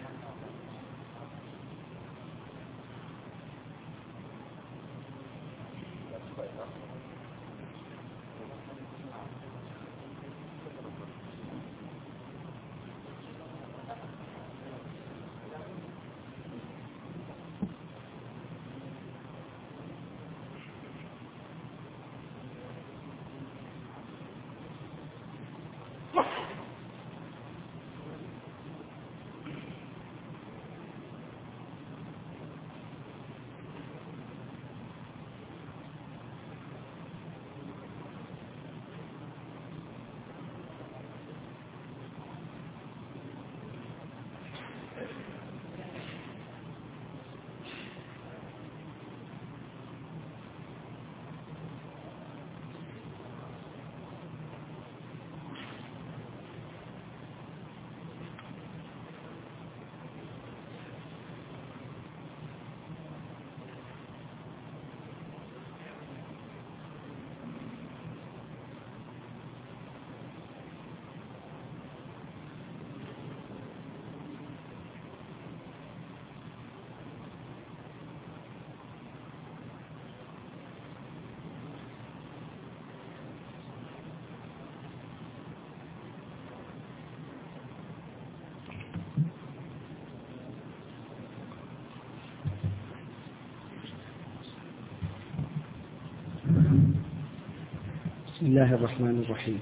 بسم الله الرحمن الرحيم.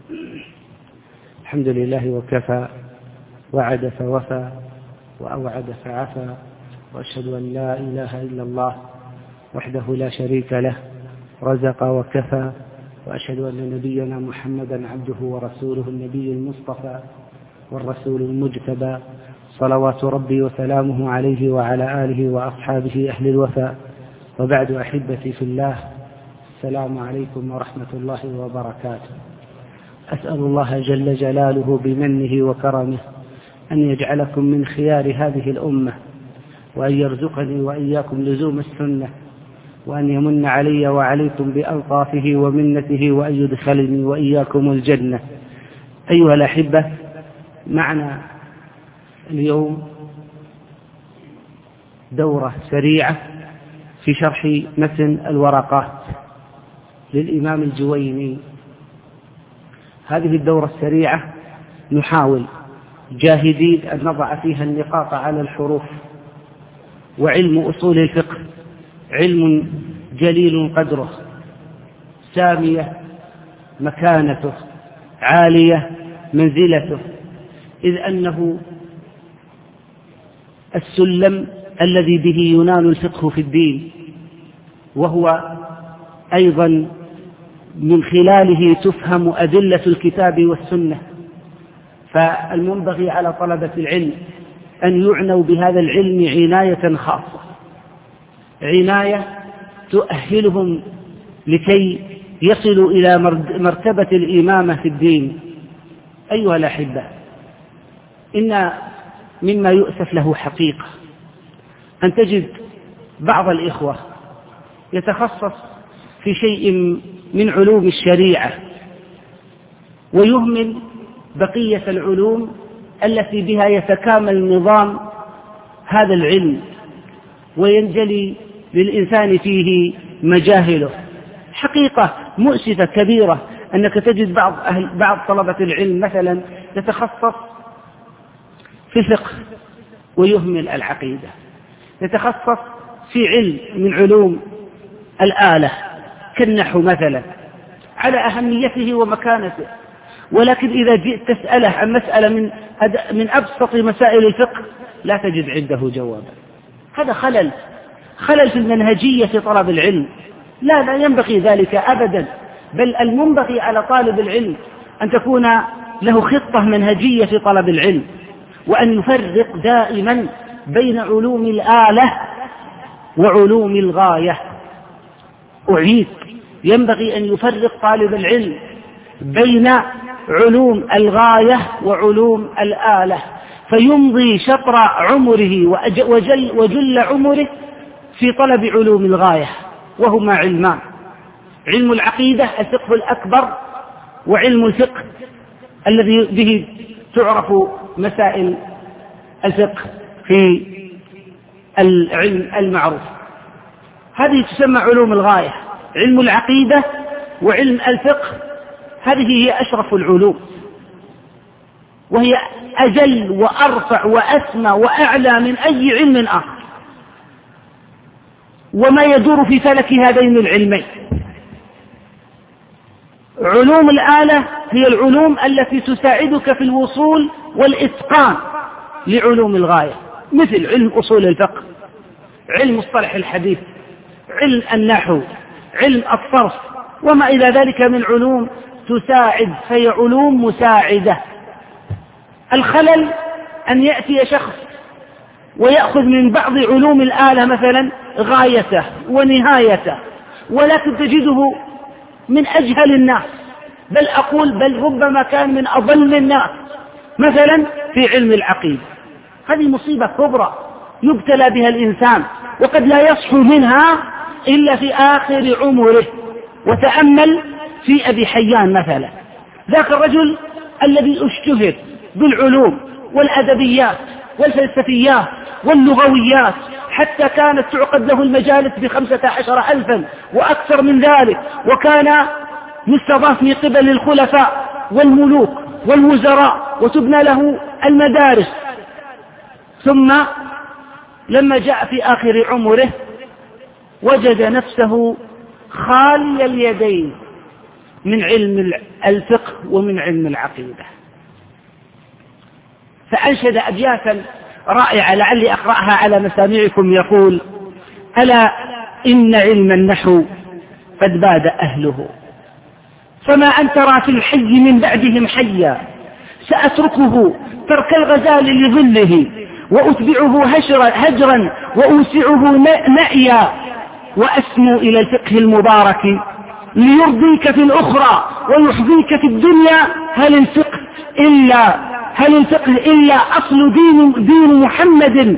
الحمد لله وكفى، وعد فوفى، وأوعد فعفى، وأشهد أن لا إله إلا الله وحده لا شريك له، رزق وكفى، وأشهد أن نبينا محمدا عبده ورسوله، النبي المصطفى والرسول المجتبى، صلوات ربي وسلامه عليه وعلى آله وأصحابه أهل الوفاء. وبعد، أحبتي في الله، السلام عليكم ورحمة الله وبركاته. أسأل الله جل جلاله بمنه وكرمه أن يجعلكم من خيار هذه الأمة، وأن يرزقني وإياكم لزوم السنة، وأن يمن علي وعليكم بألطافه ومنته، وأن يدخلني وإياكم الجنة. أيها الأحبة، معنا اليوم دورة سريعة في شرح متن الورقات للإمام الجويني. هذه الدورة السريعة نحاول جاهدين أن نضع فيها النقاط على الحروف. وعلم أصول الفقه علم جليل قدره، سامية مكانته، عالية منزلته، إذ أنه السلم الذي به ينال الفقه في الدين، وهو أيضا من خلاله تفهم أدلة الكتاب والسنة. فالمنبغي على طلبة العلم أن يعنوا بهذا العلم عناية خاصة، عناية تؤهلهم لكي يصلوا إلى مرتبة الإمامة في الدين. أيها الأحبة، إن مما يؤسف له حقيقة أن تجد بعض الإخوة يتخصص في شيء من علوم الشريعة ويهمل بقية العلوم التي بها يتكامل نظام هذا العلم وينجلي للإنسان فيه مجاهله. حقيقة مؤسفة كبيرة أنك تجد بعض طلبة العلم مثلا يتخصص في الفقه ويهمل العقيدة، يتخصص في علم من علوم الآلة كالنحو مثلا على أهميته ومكانته، ولكن إذا جئت تسأله عن مسألة من أبسط مسائل الفقه لا تجد عنده جوابا. هذا خلل في المنهجية في طلب العلم. لا ينبغي ذلك أبدا، بل المنبغي على طالب العلم أن تكون له خطة منهجية في طلب العلم، وأن يفرق دائما بين علوم الآلة وعلوم الغاية. أعيد، ينبغي أن يفرق طالب العلم بين علوم الغاية وعلوم الآلة، فيمضي شطر عمره وجل عمره في طلب علوم الغاية، وهما علمان: علم العقيدة الفقه الأكبر، وعلم الفقه الذي به تعرف مسائل الفقه في العلم المعروف. هذه تسمى علوم الغاية، علم العقيدة وعلم الفقه، هذه هي أشرف العلوم، وهي أجل وأرفع وأسمى وأعلى من أي علم آخر، وما يدور في فلك هذين العلمين. علوم الآلة هي العلوم التي تساعدك في الوصول والإتقان لعلوم الغاية، مثل علم أصول الفقه، علم مصطلح الحديث، علم النحو، علم الصرف، وما إلى ذلك من علوم تساعد، فهي علوم مساعدة. الخلل أن يأتي شخص ويأخذ من بعض علوم الآلة مثلا غايته ونهايته، ولكن تجده من أجهل الناس، بل ربما كان من أضل الناس، مثلا في علم العقيدة. هذه مصيبة كبرى يبتلى بها الإنسان، وقد لا يصحو منها إلا في آخر عمره. وتأمل في أبي حيان مثلا، ذاك الرجل الذي اشتهر بالعلوم والأدبيات والفلسفيات واللغويات، حتى كانت تعقد له المجالس ب15,000 وأكثر من ذلك، وكان يستضاف من قبل الخلفاء والملوك والوزراء وتبنى له المدارس. ثم لما جاء في آخر عمره وجد نفسه خالي اليدين من علم الفقه ومن علم العقيدة، فأنشد أبياتا رائعة لعلي أقرأها على مسامعكم، يقول: ألا إن علم النحو قد باد أهله، فما أن ترى في الحي من بعدهم حيا، سأتركه ترك الغزال لظله، وأتبعه هجرا وأوسعه نأيا، وأسمو إلى الفقه المبارك ليرضيك في الأخرى ويحظيك في الدنيا. هل الفقه إلا أصل دين محمد،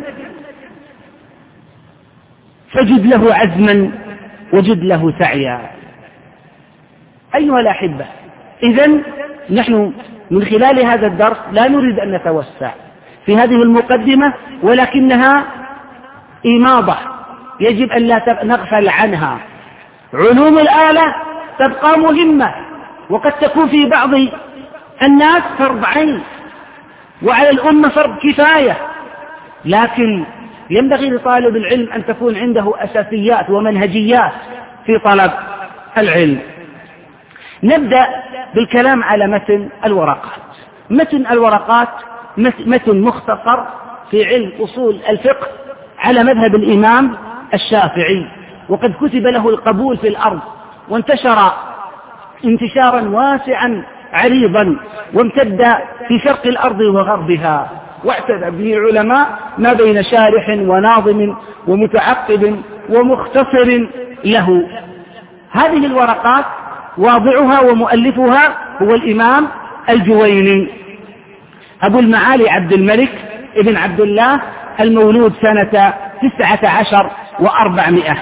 فجد له عزما وجد له سعيا. أيها الأحبة، إذن نحن من خلال هذا الدرس لا نريد أن نتوسع في هذه المقدمة، ولكنها إماضة يجب أن لا نغفل عنها. علوم الآلة تبقى مهمة، وقد تكون في بعض الناس فرض عين، وعلى الأمة فرض كفاية، لكن ينبغي لطالب العلم أن تكون عنده أساسيات ومنهجيات في طلب العلم. نبدأ بالكلام على متن الورقات. متن الورقات متن مختصر في علم أصول الفقه على مذهب الإمام الشافعي، وقد كتب له القبول في الأرض، وانتشر انتشارا واسعا عريضا، وامتد في شرق الأرض وغربها، واعتد به العلماء ما بين شارح وناظم ومتعقب ومختصر له. هذه الورقات واضعها ومؤلفها هو الإمام الجويني أبو المعالي عبد الملك ابن عبد الله، المولود سنة 19 و400.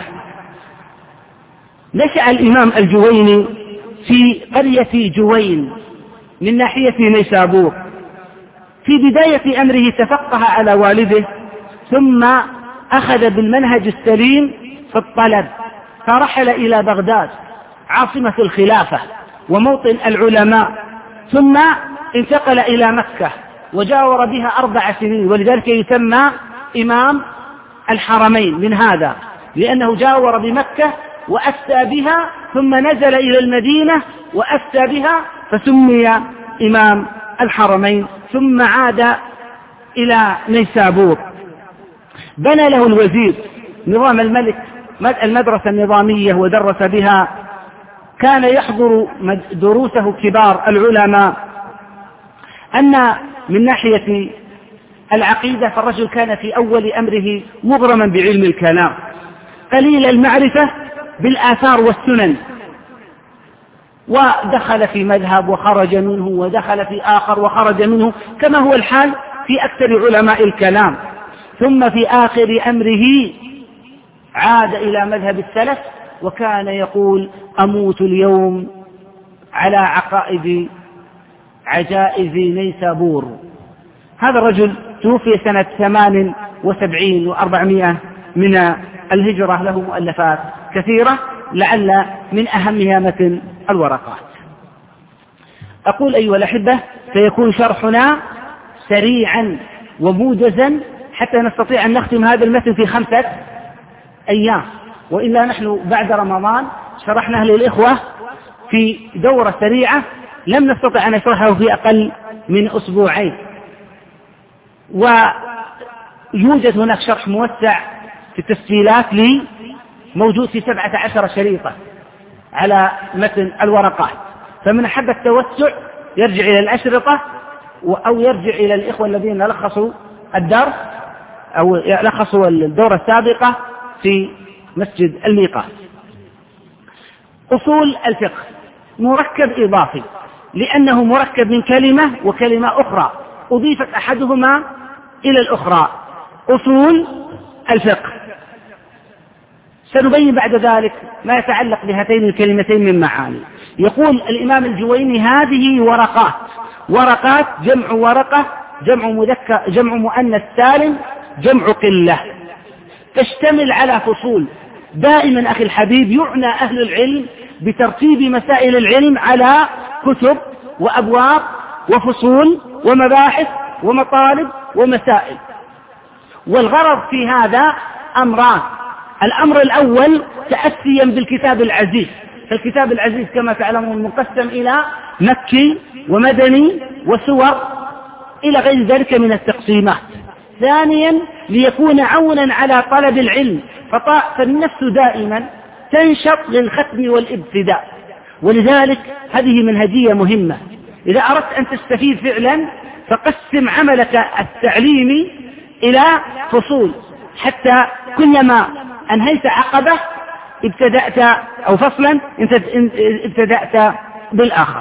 نشأ الإمام الجويني في قرية جوين من ناحية نيسابور. في بداية أمره تفقه على والده، ثم أخذ بالمنهج السليم في الطلب، فرحل إلى بغداد عاصمة الخلافة وموطن العلماء، ثم انتقل إلى مكة وجاور بها 4 سنين، ولذلك يسمى إمام الحرمين من هذا، لأنه جاور بمكة وأفتى بها، ثم نزل إلى المدينة وأفتى بها، فسمي إمام الحرمين، ثم عاد إلى نيسابور. بنى له الوزير نظام الملك المدرسة النظامية ودرس بها، كان يحضر دروسه كبار العلماء. أن من ناحية العقيدة فالرجل كان في أول أمره مغرما بعلم الكلام، قليل المعرفة بالآثار والسنن، ودخل في مذهب وخرج منه، ودخل في آخر وخرج منه، كما هو الحال في أكثر علماء الكلام. ثم في آخر أمره عاد إلى مذهب السلف، وكان يقول: أموت اليوم على عقائد عجائز نيسابور. هذا الرجل توفي سنة 78 و400 من الهجرة، له مؤلفات كثيرة، لعل من أهمها متن الورقات. أقول أيها الأحبة سيكون شرحنا سريعا وموجزا حتى نستطيع أن نختم هذا المتن في 5 أيام، وإلا نحن بعد رمضان شرحناه للإخوة في دورة سريعة لم نستطع أن نشرحه في أقل من 2 أسبوع. ويوجد هناك شرح موسع في التسجيلات لي موجود في 17 شريطة على متن الورقات، فمن أحب التوسع يرجع إلى الأشرطة أو يرجع إلى الإخوة الذين لخصوا الدرس أو لخصوا الدورة السابقة في مسجد الميقات. أصول الفقه مركب إضافي لأنه مركب من كلمة وكلمة أخرى أضيفت أحدهما إلى الأخرى. أصول الفقه سنبين بعد ذلك ما يتعلق بهاتين الكلمتين من معاني. يقول الإمام الجويني هذه ورقات. ورقات جمع ورقة، جمع مؤنث سالم، جمع قلة، تشتمل على فصول. دائما أخي الحبيب يعنى أهل العلم بترتيب مسائل العلم على كتب وأبواب وفصول ومباحث ومطالب ومسائل، والغرض في هذا أمران. الأمر الأول تأسيا بالكتاب العزيز، فالكتاب العزيز كما تعلمون منقسم إلى مكي ومدني وسور إلى غير ذلك من التقسيمات. ثانيا ليكون عونا على طلب العلم، فالنفس دائما تنشط للختم والابتداء، ولذلك هذه منهجية مهمة. إذا أردت أن تستفيد فعلا فقسم عملك التعليمي إلى فصول، حتى كلما أنهيت عقبة ابتدأت أو فصلا ابتدأت بالآخر.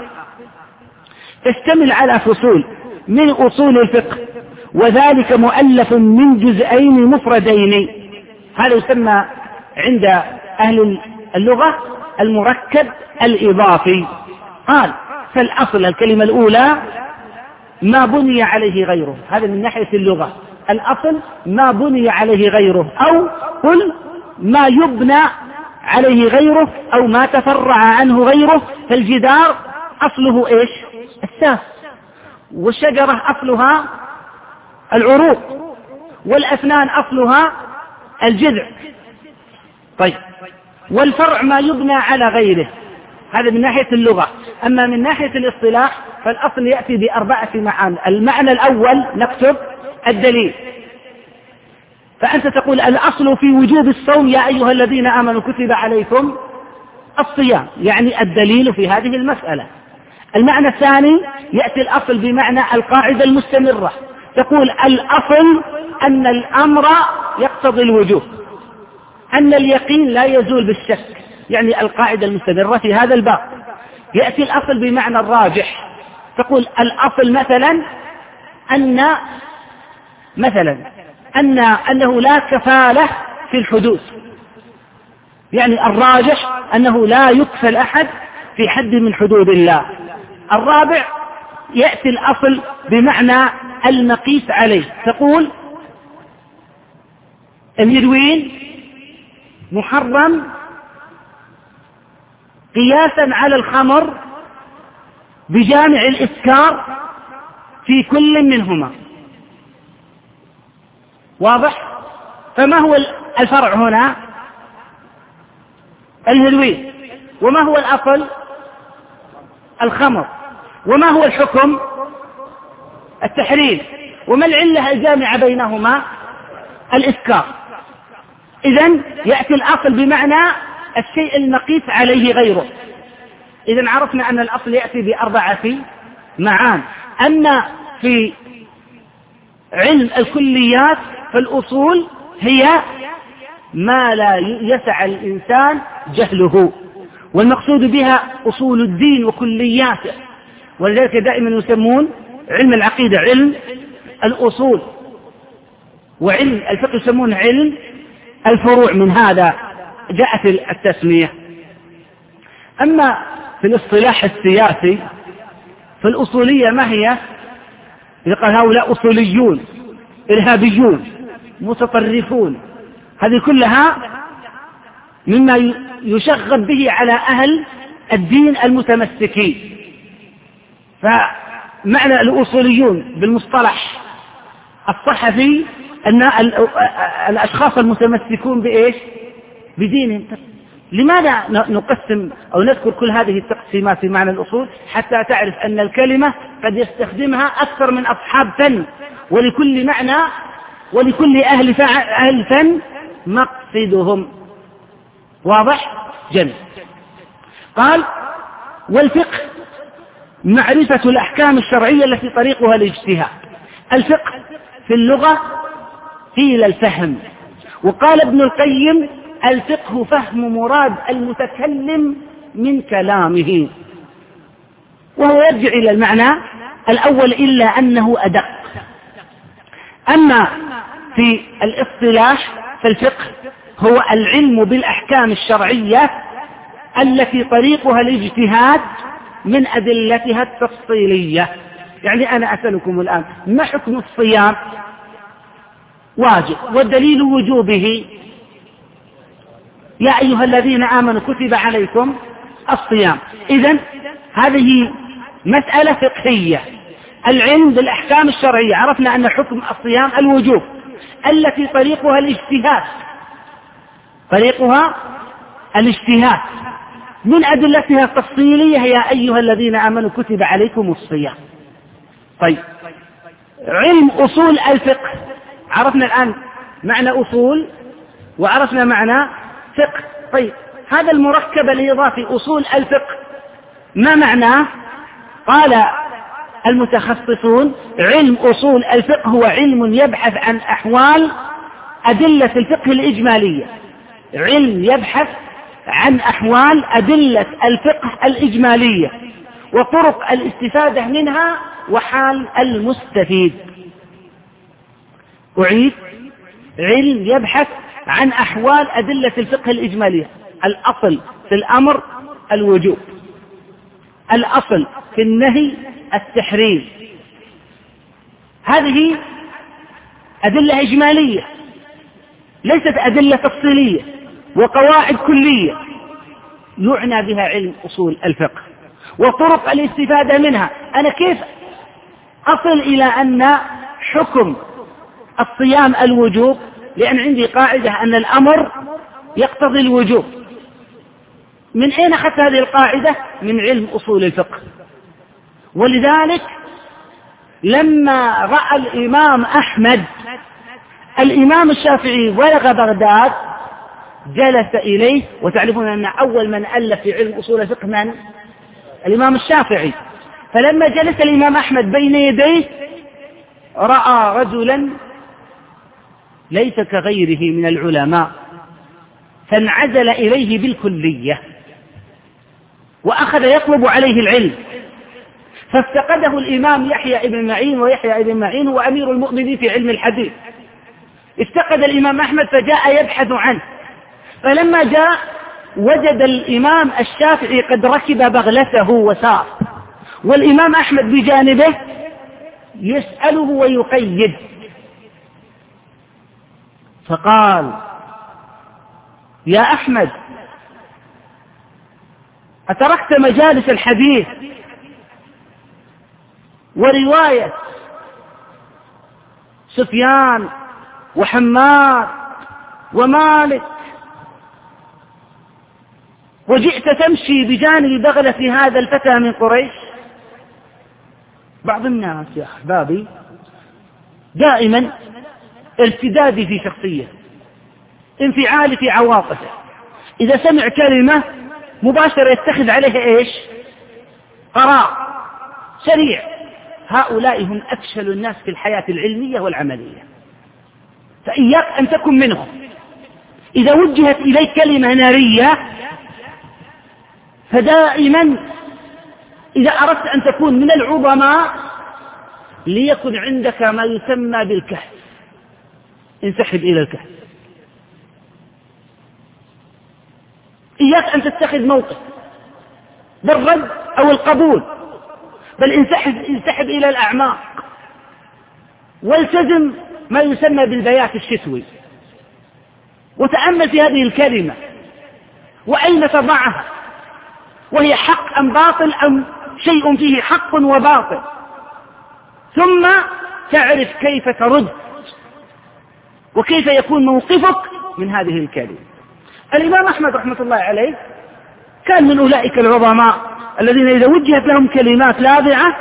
تشتمل على فصول من أصول الفقه، وذلك مؤلف من جزئين مفردين. هذا يسمى عند أهل اللغة المركب الإضافي. قال فالأصل الكلمة الأولى ما بني عليه غيره، هذا من ناحية اللغة. الأصل ما بني عليه غيره، أو قل ما يبنى عليه غيره أو ما تفرع عنه غيره. فالجدار أصله إيش؟ الساس، والشجرة أصلها العروق، والأسنان أصلها الجذع. طيب، والفرع ما يبنى على غيره، هذا من ناحية اللغة. أما من ناحية الاصطلاح فالأصل يأتي ب4 معاني. المعنى الأول نكتب الدليل، فأنت تقول الأصل في وجوب الصوم يا أيها الذين آمنوا كتب عليكم الصيام، يعني الدليل في هذه المسألة. المعنى الثاني يأتي الأصل بمعنى القاعدة المستمرة، تقول الأصل أن الأمر يقتضي الوجوب، أن اليقين لا يزول بالشك، يعني القاعدة المستمرة في هذا الباب. يأتي الأصل بمعنى الراجح، تقول الأصل أنه لا كفالة في الحدود، يعني الراجح أنه لا يكفل أحد في حد من حدود الله. الرابع يأتي الأصل بمعنى المقيس عليه، تقول الهيروين محرم قياسا على الخمر بجامع الإسكار في كل منهما. واضح؟ فما هو الفرع هنا؟ الهيروين. وما هو الأصل؟ الخمر. وما هو الحكم؟ التحريم. وما العلة الجامعة بينهما؟ الإسكار. إذن يأتي الأصل بمعنى الشيء المقيس عليه غيره. إذن عرفنا أن الأصل يأتي ب4 معان. أما في علم الكليات فالأصول هي ما لا يسع الإنسان جهله، والمقصود بها أصول الدين وكلياته، ولذلك دائما يسمون علم العقيدة علم الأصول، وعلم الفقه يسمون علم الفروع، من هذا جاءت التسمية. أما في الاصطلاح السياسي فالأصولية ما هي؟ إذا قال هؤلاء أصوليون إرهابيون، متطرفون، هذه كلها مما يشغب به على أهل الدين المتمسكين. فمعنى الأصوليون بالمصطلح الصحفي أن الأشخاص المتمسكون بإيش؟ بدينهم. لماذا نقسم أو نذكر كل هذه التقسيمات في معنى الأصول؟ حتى تعرف أن الكلمة قد يستخدمها أكثر من أصحاب فن، ولكل معنى ولكل أهل فن مقصدهم. واضح؟ جميل. قال: والفقه معرفة الأحكام الشرعية التي طريقها الاجتهاد. الفقه في اللغة قيل الفهم، وقال ابن القيم: الفقه فهم مراد المتكلم من كلامه، وهو يرجع إلى المعنى الأول إلا أنه أدق. أما في الاصطلاح فالفقه هو العلم بالأحكام الشرعية التي طريقها الاجتهاد من أدلتها التفصيلية. يعني أنا أسألكم الآن: ما حكم الصيام؟ واجب، والدليل وجوبه: يا أيها الذين آمنوا كتب عليكم الصيام. إذن هذه مسألة فقهية، العلم بالأحكام الشرعية. عرفنا أن حكم الصيام الوجوب التي طريقها الاجتهاد، طريقها الاجتهاد من أدلتها التفصيلية: يا أيها الذين آمنوا كتب عليكم الصيام. طيب، علم أصول الفقه، عرفنا الآن معنى أصول وعرفنا معنى فقه. طيب، هذا المركب الإضافي أصول الفقه ما معناه؟ قال المتخصصون: علم أصول الفقه هو علم يبحث عن أحوال أدلة الفقه الإجمالية، علم يبحث عن أحوال أدلة الفقه الإجمالية وطرق الاستفادة منها وحال المستفيد. أعيد: علم يبحث عن أحوال أدلة الفقه الإجمالية. الأصل في الأمر الوجوب، الأصل في النهي التحريم، هذه أدلة إجمالية ليست أدلة تفصيلية وقواعد كلية، يعنى بها علم أصول الفقه وطرق الاستفادة منها. أنا كيف أصل إلى أن حكم الصيام الوجوب؟ لأن عندي قاعدة أن الأمر يقتضي الوجوب. من أين أخذت هذه القاعدة؟ من علم أصول الفقه. ولذلك لما رأى الإمام أحمد الإمام الشافعي بلغ بغداد جلس إليه، وتعرفون أن أول من ألف في علم أصول الفقه من؟ الإمام الشافعي. فلما جلس الإمام أحمد بين يديه رأى رجلا ليس كغيره من العلماء، فانعزل إليه بالكلية وأخذ يطلب عليه العلم، فافتقده الإمام يحيى ابن معين، ويحيى ابن معين هو أمير المؤمنين في علم الحديث. افتقد الإمام أحمد فجاء يبحث عنه، فلما جاء وجد الإمام الشافعي قد ركب بغلته وسار، والإمام أحمد بجانبه يسأله ويقيد. فقال: يا أحمد، أتركت مجالس الحديث ورواية سفيان وحماد ومالك وجئت تمشي بجانب بغلة هذا الفتى من قريش؟ بعض الناس يا أحبابي دائما ارتدادي في شخصية، انفعالي في عواطفه، إذا سمع كلمة مباشرة يتخذ عليها إيش؟ قرار سريع. هؤلاء هم أفشل الناس في الحياة العلمية والعملية، فإياك أن تكن منهم. إذا وجهت إليك كلمة نارية فدائما إذا أردت أن تكون من العظماء ليكن عندك ما يسمى بالكهف، انسحب إلى الكهف. إياك أن تتخذ موقف بالرد أو القبول، بل انسحب إلى الأعماق، والتزم ما يسمى بالبيات الشتوي. وتأمل في هذه الكلمة وأين تضعها، وهي حق أم باطل أم شيء فيه حق وباطل، ثم تعرف كيف ترد وكيف يكون موقفك من هذه الكلمة. الإمام أحمد رحمة الله عليه كان من أولئك العظماء الذين إذا وجهت لهم كلمات لاذعة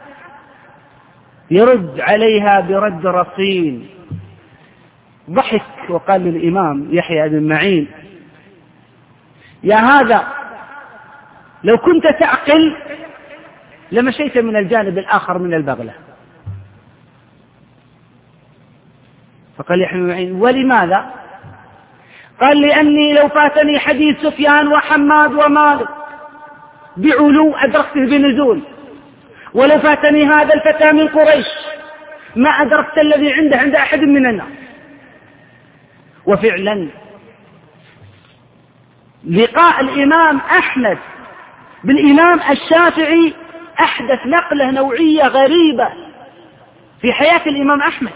يرد عليها برد رصين. ضحك وقال للإمام يحيى بن معين: يا هذا لو كنت تعقل لمشيت من الجانب الآخر من البغلة. فقال يحيى بن معين: ولماذا؟ قال: لأني لو فاتني حديث سفيان وحماد ومالك بعلو أدركته بنزول، ولو فاتني هذا الفتى من قريش ما أدركت الذي عنده عند أحد من الناس. وفعلا لقاء الإمام أحمد بالإمام الشافعي أحدث نقلة نوعية غريبة في حياة الإمام أحمد،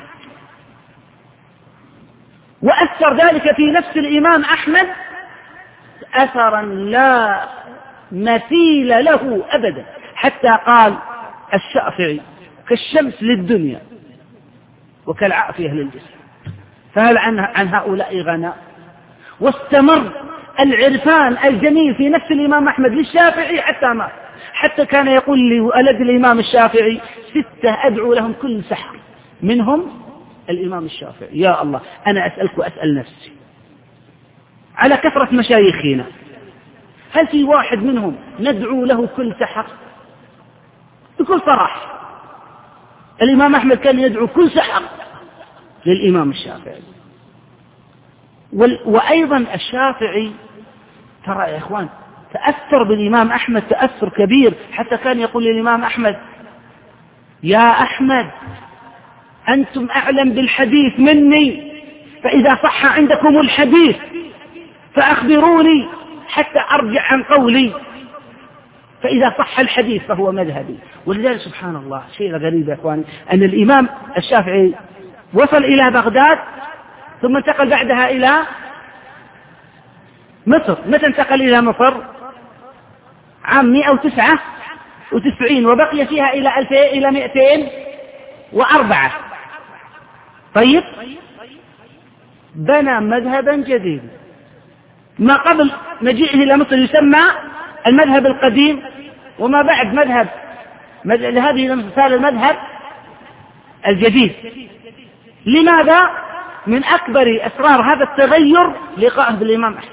وأثر ذلك في نفس الإمام أحمد أثرا لا مثيل له أبدا، حتى قال الشافعي: كالشمس للدنيا وكالعافية للجسم. فهل عن هؤلاء غنى؟ واستمر العرفان الجميل في نفس الإمام أحمد للشافعي حتى مات، حتى كان يقول لي ولد الإمام الشافعي 6 أدعو لهم كل سحر، منهم الإمام الشافعي. يا الله، أنا أسألك وأسأل نفسي على كثرة مشايخنا، هل في واحد منهم ندعو له كل سحر؟ بكل صراحة الإمام أحمد كان يدعو كل سحر للإمام الشافعي. وأيضا الشافعي ترى يا إخوان تأثر بالإمام أحمد تأثر كبير، حتى كان يقول للإمام أحمد: يا أحمد أنتم أعلم بالحديث مني، فإذا صح عندكم الحديث فأخبروني حتى أرجع عن قولي، فإذا صح الحديث فهو مذهبي. ولذلك سبحان الله شيء غريب يا إخواني أن الإمام الشافعي وصل إلى بغداد ثم انتقل بعدها إلى مصر. متى انتقل إلى مصر؟ عام 199 وبقي فيها إلى 204. طيب، بنى مذهبا جديدا ما قبل مجيئه إلى مصر يسمى المذهب القديم، وما بعد مذهب لهذه صار المذهب الجديد. لماذا؟ من أكبر أسرار هذا التغير لقائه بالإمام أحمد.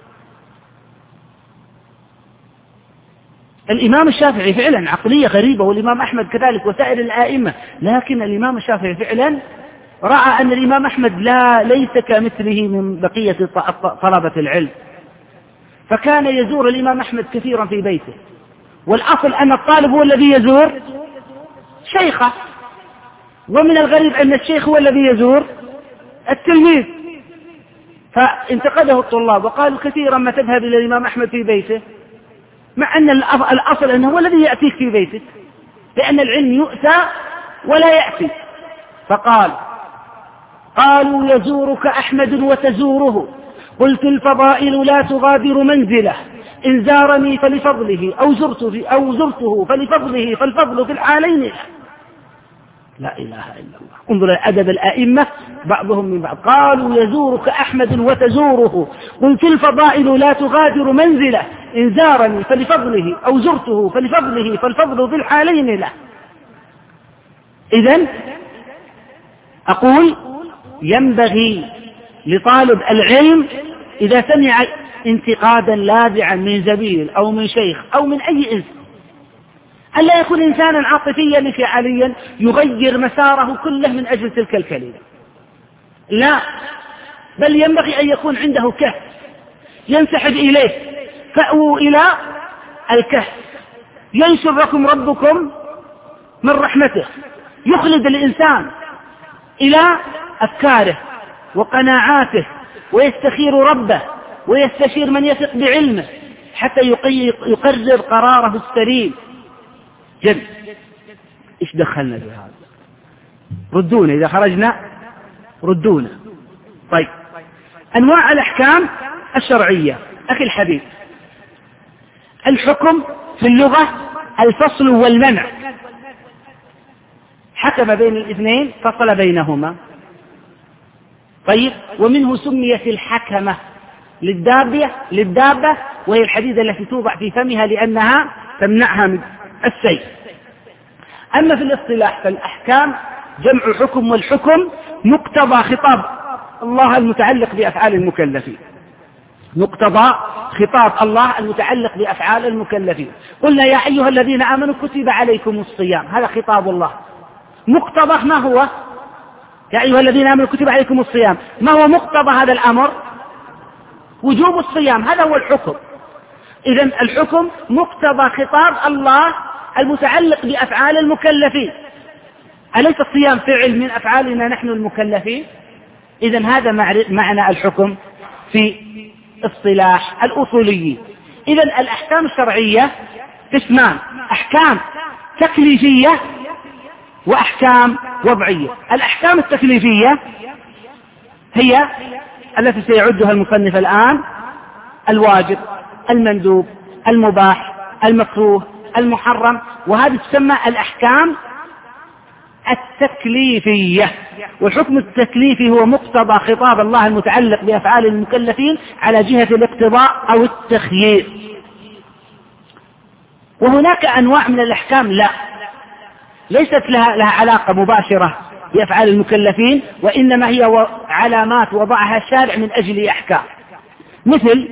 الإمام الشافعي فعلا عقلية غريبة، والإمام أحمد كذلك وسائر الآئمة، لكن الإمام الشافعي فعلا رأى أن الإمام أحمد ليس كمثله من بقية طلبة العلم، فكان يزور الإمام أحمد كثيرا في بيته، والأصل أن الطالب هو الذي يزور شيخه، ومن الغريب أن الشيخ هو الذي يزور التلميذ. فانتقده الطلاب وقالوا كثيرا ما تذهب إلى الإمام أحمد في بيته، مع أن الأصل أنه هو الذي يأتيك في بيتك، لأن العلم يؤتى ولا يأتي. فقال: قالوا يزورك أحمد وتزوره، قلت الفضائل لا تغادر منزله، إن زارني فلفضله أو زرته فلفضله، فالفضل في الحالين له. لا إله إلا الله. انظر أدب الأئمة بعضهم من بعض. قالوا يزورك أحمد وتزوره، قلت الفضائل لا تغادر منزله، إن زارني فلفضله أو زرته فلفضله، فالفضل في الحالين له. إذن أقول ينبغي لطالب العلم إذا سمع انتقادا لاذعا من زميل أو من شيخ أو من أي إنسان أن لا يكون إنسانا عاطفيا انفعاليا يغير مساره كله من أجل تلك الكلمة، لا، بل ينبغي أن يكون عنده كهف ينسحب إليه. فأووا إلى الكهف ينشر لكم ربكم من رحمته، يخلد الإنسان إلى أفكاره وقناعاته، ويستخير ربه ويستشير من يثق بعلمه حتى يقرر قراره السليم. إيش دخلنا في هذا؟ ردونا إذا خرجنا ردونا. طيب، أنواع الأحكام الشرعية. أخي الحبيب، الحكم في اللغة الفصل والمنع، حكم بين الاثنين، فصل بينهما. طيب، ومنه سميت الحكمة للدابة وهي الحديدة التي توضع في فمها لأنها تمنعها من السيف. أما في الاصطلاح فالأحكام جمع حكم، والحكم مقتضى خطاب الله المتعلق بأفعال المكلفين، مقتضى خطاب الله المتعلق بأفعال المكلفين. قلنا يا أيها الذين آمنوا كتب عليكم الصيام، هذا خطاب الله. مقتضى ما هو؟ يا أيها الذين آمنوا كتب عليكم الصيام، ما هو مقتضى هذا الأمر؟ وجوب الصيام، هذا هو الحكم. إذن الحكم مقتضى خطاب الله المتعلق بأفعال المكلفين. أليس الصيام فعل من أفعالنا نحن المكلفين؟ إذن هذا معنى الحكم في اصطلاح الأصوليين. إذن الأحكام الشرعية قسمان: أحكام تكليفية وأحكام وضعية. الأحكام التكليفية هي التي سيعدها المصنف الآن: الواجب، المندوب، المباح، المكروه، المحرم، وهذه تسمى الأحكام التكليفية. والحكم التكليفي هو مقتضى خطاب الله المتعلق بأفعال المكلفين على جهة الاقتضاء أو التخيير. وهناك أنواع من الأحكام ليست لها علاقة مباشرة بأفعال المكلفين، وإنما هي علامات وضعها الشارع من أجل أحكام. مثل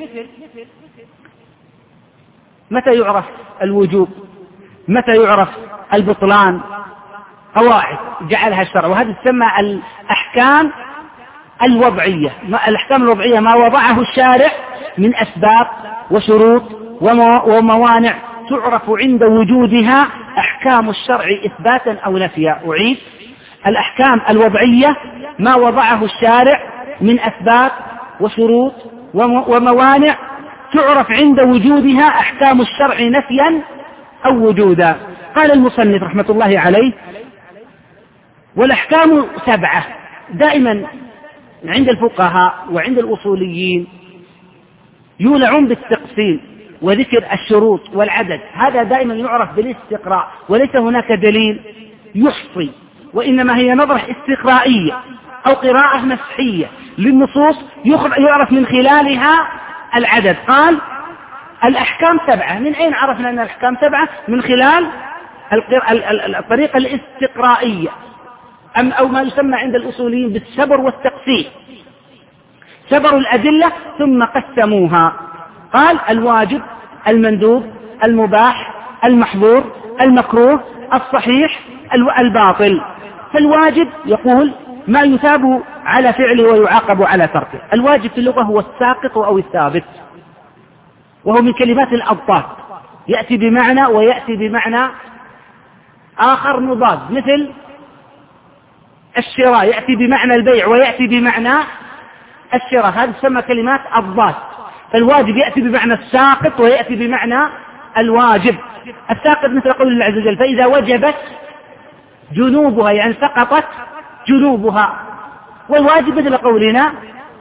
متى يعرف الوجوب، متى يعرف البطلان، قواعد جعلها الشرع، وهذه تسمى الأحكام الوضعية. الأحكام الوضعية ما وضعه الشارع من أسباب وشروط وموانع تعرف عند وجودها أحكام الشرع إثباتا أو نفيا. أعيد: الأحكام الوضعية ما وضعه الشارع من أسباب وشروط وموانع تعرف عند وجودها أحكام الشرع نفيا أو وجودا. قال المصنف رحمة الله عليه: والأحكام 7. دائما عند الفقهاء وعند الأصوليين يولعون بالتقسيم وذكر الشروط والعدد، هذا دائما يعرف بالاستقراء، وليس هناك دليل يحصي، وإنما هي نظرة استقرائية أو قراءة مسحية للنصوص يعرف من خلالها العدد. قال: الأحكام 7. من أين عرفنا أن الأحكام 7؟ من خلال الطريقة الاستقرائية، أو ما يسمى عند الأصوليين بالسبر والتقسيم. سبروا الأدلة ثم قسموها. قال: الواجب، المندوب، المباح، المحظور، المكروه، الصحيح، الباطل. فالواجب يقول ما يثاب على فعله ويعاقب على تركه. الواجب في اللغة هو الساقط أو الثابت، وهو من كلمات الأضداد، يأتي بمعنى ويأتي بمعنى آخر مضاد، مثل الشراء يأتي بمعنى البيع ويأتي بمعنى الشراء، هذه تسمى كلمات أضداد. فالواجب يأتي بمعنى الساقط ويأتي بمعنى الواجب. الساقط مثل قول الله عز وجل: فإذا وجبت جنوبها، يعني سقطت جنوبها. والواجب مثل قولنا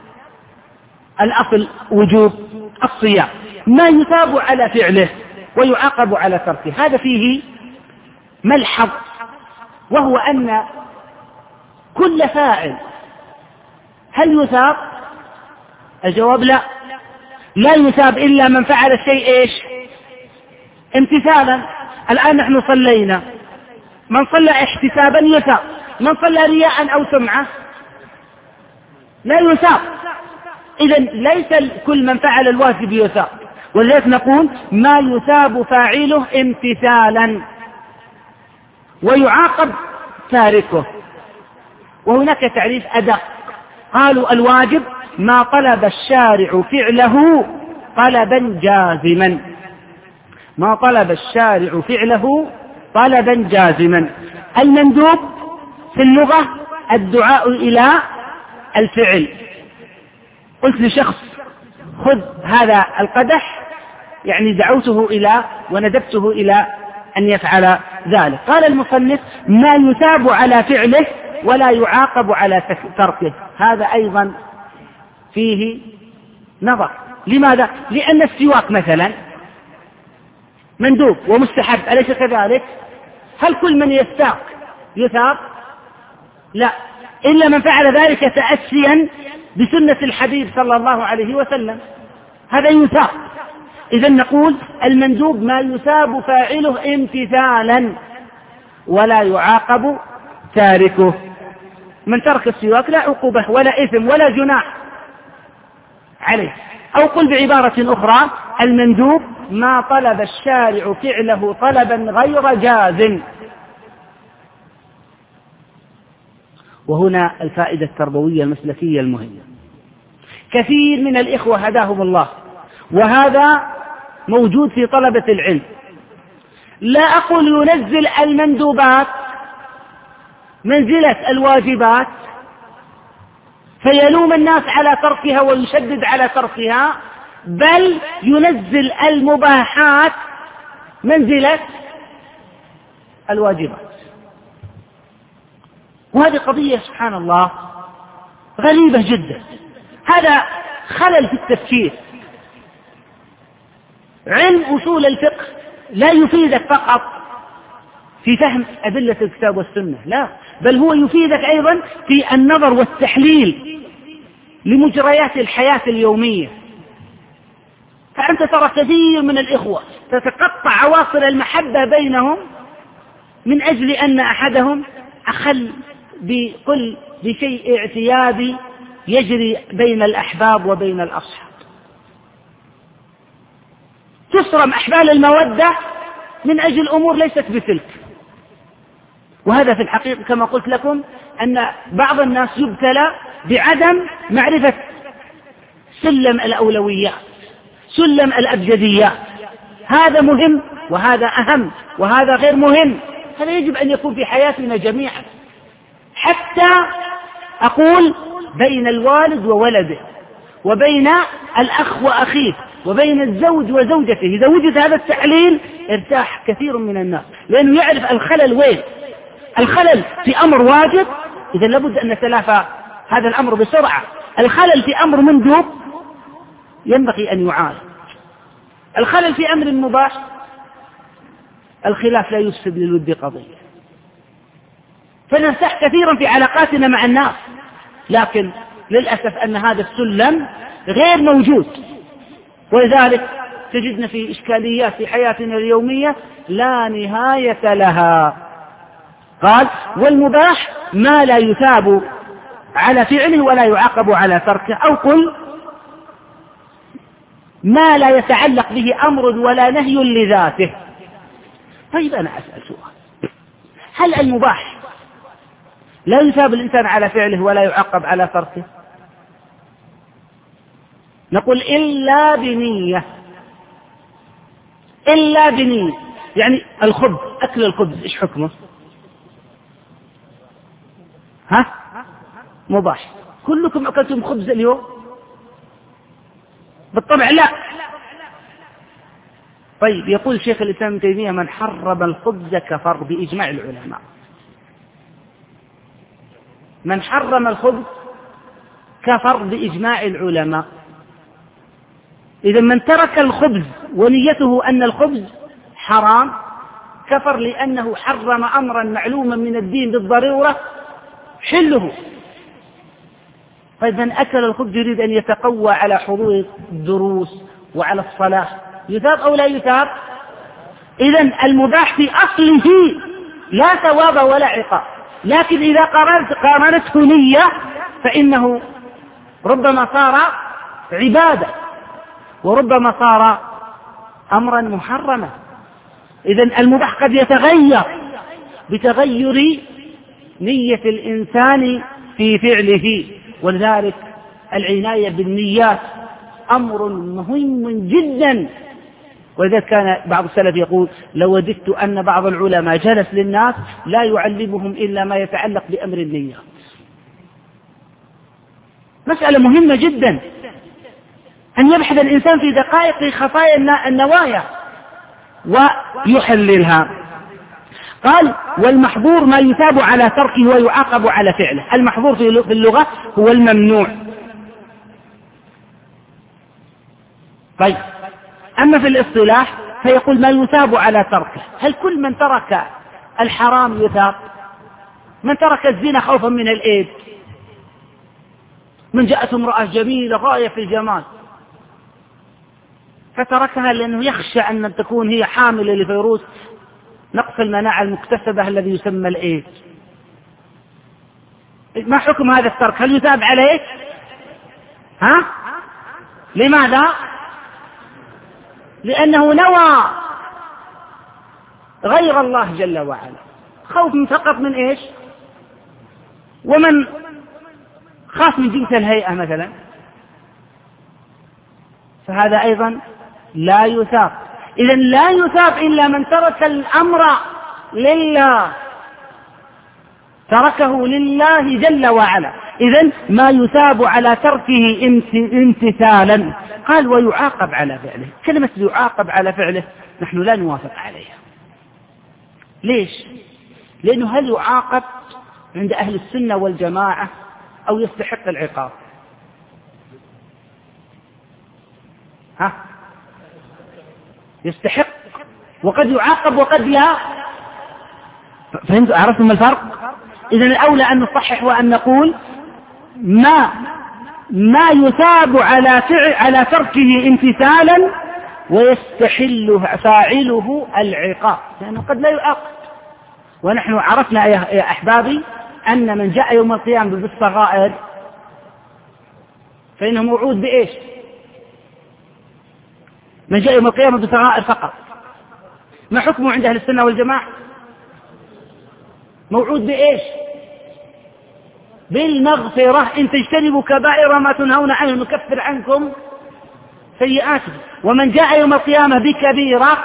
الأصل وجوب الصيام، ما يثاب على فعله ويعاقب على تركه. هذا فيه ملحظ، وهو أن كل فاعل هل يثاب؟ الجواب لا يثاب إلا من فعل الشيء إيش؟ امتثالا. الآن نحن صلينا، من صلى احتسابا يثاب، من صلى رياء أو سمعة لا يثاب. إذن ليس كل من فعل الواجب يثاب، ولذلك نقول ما يثاب فاعله امتثالا ويعاقب تاركه. وهناك تعريف أدق، قالوا: الواجب ما طلب الشارع فعله طلبا جازما. ما طلب الشارع فعله طلبا جازما. المندوب في اللغة الدعاء إلى الفعل. قلت لشخص: خذ هذا القدح، يعني دعوته إلى وندبته إلى أن يفعل ذلك. قال المصنف: ما يثاب على فعله ولا يعاقب على تركه، هذا أيضا فيه نظر. لماذا؟ لأن السواك مثلا مندوب ومستحب، أليس كذلك؟ هل كل من يستاق يثاب؟ لا، إلا من فعل ذلك تأسيا بسنة الحبيب صلى الله عليه وسلم، هذا يثاب. إذن نقول المندوب ما يثاب فاعله امتثالا ولا يعاقب تاركه. من ترك السواك لا عقوبة ولا إثم ولا جناح عليه. أو قل بعبارة أخرى: المندوب ما طلب الشارع فعله طلبا غير جاز. وهنا الفائدة التربوية المسلكية المهمة. كثير من الإخوة هداهم الله، وهذا موجود في طلبة العلم، لا أقول ينزل المندوبات منزلة الواجبات فيلوم الناس على تركها ويشدد على تركها، بل ينزل المباحات منزلة الواجبات. وهذه قضية سبحان الله غريبة جدا. هذا خلل في التفكير. علم أصول الفقه لا يفيدك فقط في فهم أدلة الكتاب والسنة، لا، بل هو يفيدك أيضا في النظر والتحليل لمجريات الحياة اليومية. فأنت ترى كثير من الإخوة تتقطع عواصر المحبة بينهم من أجل أن أحدهم أخل بشيء اعتيادي يجري بين الأحباب وبين الأصحاب. تسرم أحبال المودة من أجل أمور ليست بتلك. وهذا في الحقيقة كما قلت لكم أن بعض الناس يبتلى بعدم معرفة سلم الأولويات، سلم الأبجديات. هذا مهم وهذا أهم وهذا غير مهم. هذا يجب أن يكون في حياتنا جميعا، حتى أقول بين الوالد وولده، وبين الأخ وأخيه، وبين الزوج وزوجته. إذا وجد هذا التحليل ارتاح كثير من الناس، لأنه يعرف الخلل وين. الخلل في أمر واجب، إذا لابد أن نتلافى هذا الأمر بسرعة. الخلل في أمر مندوب ينبغي أن يعالج. الخلل في أمر مباح، الخلاف لا يفسد للود قضية. فننسح كثيرا في علاقاتنا مع الناس، لكن للأسف أن هذا السلم غير موجود، ولذلك تجدنا في إشكاليات في حياتنا اليومية لا نهاية لها. قال: والمباح ما لا يثاب على فعله ولا يعاقب على تركه. أو قل: ما لا يتعلق به أمر ولا نهي لذاته. طيب أنا أسأل سؤال: هل المباح لا يثاب الإنسان على فعله ولا يعاقب على تركه؟ نقول إلا بنية. إلا بنية. يعني الخبز، أكل الخبز إيش حكمه؟ مباح. كلكم أكلتم خبز اليوم؟ بالطبع لا. طيب يقول شيخ الإسلام ابن تيمية: من حرم الخبز كفر بإجماع العلماء. من حرم الخبز كفر بإجماع العلماء. إذا من ترك الخبز ونيته أن الخبز حرام كفر، لأنه حرم أمرا معلوما من الدين بالضرورة حله. طيب من أكل الخبز يريد أن يتقوى على حضور الدروس وعلى الصلاة، يثاب أو لا يثاب؟ إذن المباح في أصله لا ثواب ولا عقاب، لكن إذا قارنته نية فإنه ربما صار عبادة وربما صار أمرا محرما. إذن المباح قد يتغير بتغير نية الإنسان في فعله، ولذلك العناية بالنيات أمر مهم جدا. ولذلك كان بعض السلف يقول: لو وددت أن بعض العلماء جلس للناس لا يعلمهم إلا ما يتعلق بأمر النيات. مسألة مهمة جدا أن يبحث الإنسان في دقائق خفايا النوايا ويحللها. قال والمحظور ما يثاب على تركه ويعاقب على فعله. المحظور في اللغة هو الممنوع. طيب، أما في الاصطلاح فيقول ما يثاب على تركه. هل كل من ترك الحرام يثاب؟ من ترك الزنا خوفا من الإيد، من جاءت امرأة جميلة غاية في الجمال فتركها لأنه يخشى أن تكون هي حاملة لفيروس نقص المناعة المكتسبة الذي يسمى الإيد، ما حكم هذا الترك؟ هل يثاب عليه؟ لماذا؟ لأنه نوى غير الله جل وعلا، خوف فقط من إيش؟ ومن خاف من جنس الهيئة مثلا فهذا أيضا لا يثاب. إذن لا يثاب إلا من ترك الأمر لله، تركه لله جل وعلا. إذن ما يثاب على تركه امتثالا. قال ويعاقب على فعله. كلمة يعاقب على فعله نحن لا نوافق عليها. ليش؟ لأنه هل يعاقب عند أهل السنة والجماعة أو يستحق العقاب؟ يستحق، وقد يعاقب وقد لا. فهمتوا؟ عرفتم الفرق؟ إذن الأولى أن نصحح وأن نقول ما يثاب على تركه امتثالا ويستحل فاعله العقاب، لأنه قد لا يعاقب. ونحن عرفنا يا أحبابي أن من جاء يوم القيامة بالصغائر فإنه موعود بإيش؟ من جاء يوم القيامة بصغائر فقط، ما حكمه عند أهل السنة والجماعة؟ موعود بإيش؟ بالمغفرة. إن تجتنبوا كبائر ما تنهون عنه نكفر عنكم سيئاتكم. ومن جاء يوم القيامة بكبيرة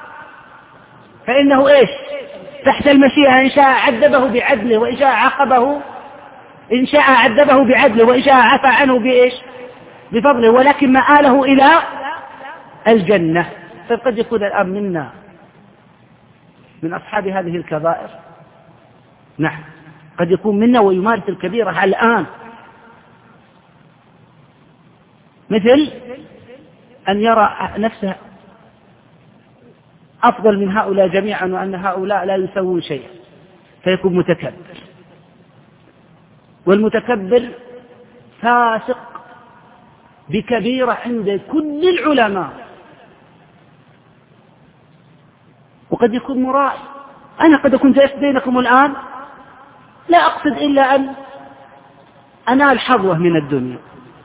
فإنه إيش؟ تحت المشيئة، إن شاء عذبه بعدله وإن شاء عاقبه، إن شاء عذبه بعدله وإن شاء عفى عنه بإيش؟ بفضله، ولكن مآله إلى الجنة. فقد يكون الآن منا من أصحاب هذه الكبائر، نعم قد يكون منا ويمارس الكبيرة الآن، مثل أن يرى نفسه أفضل من هؤلاء جميعا وأن هؤلاء لا يسوون شيئا فيكون متكبر. والمتكبر فاسق بكبيرة عند كل العلماء. وقد يكون مرائي. أنا قد أكون جالس بينكم الآن لا أقصد إلا أن أنال حظوة من الدنيا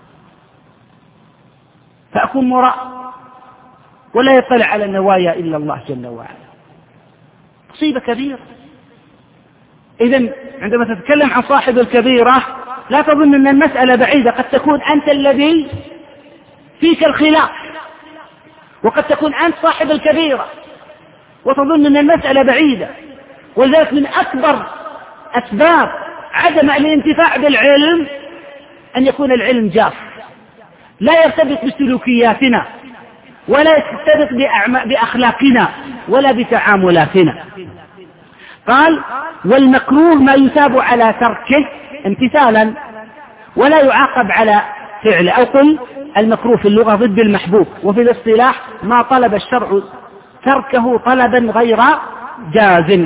فأكون مرائي ولا يطلع على النوايا إلا الله جل وعلا، مصيبة كبيرة. إذن عندما تتكلم عن صاحب الكبيرة لا تظن أن المسألة بعيدة، قد تكون أنت الذي فيك الخلاف، وقد تكون أنت صاحب الكبيرة وتظن أن المسألة بعيدة. ولذلك من أكبر أسباب عدم الانتفاع بالعلم أن يكون العلم جاف، لا يرتبط بسلوكياتنا ولا يرتبط بأخلاقنا ولا بتعاملاتنا. قال والمكروه ما يثاب على تركه امتثالا ولا يعاقب على فعله. أو قل المكروه في اللغة ضد المحبوب، وفي الاصطلاح ما طلب الشرع تركه طلبا غير جازم.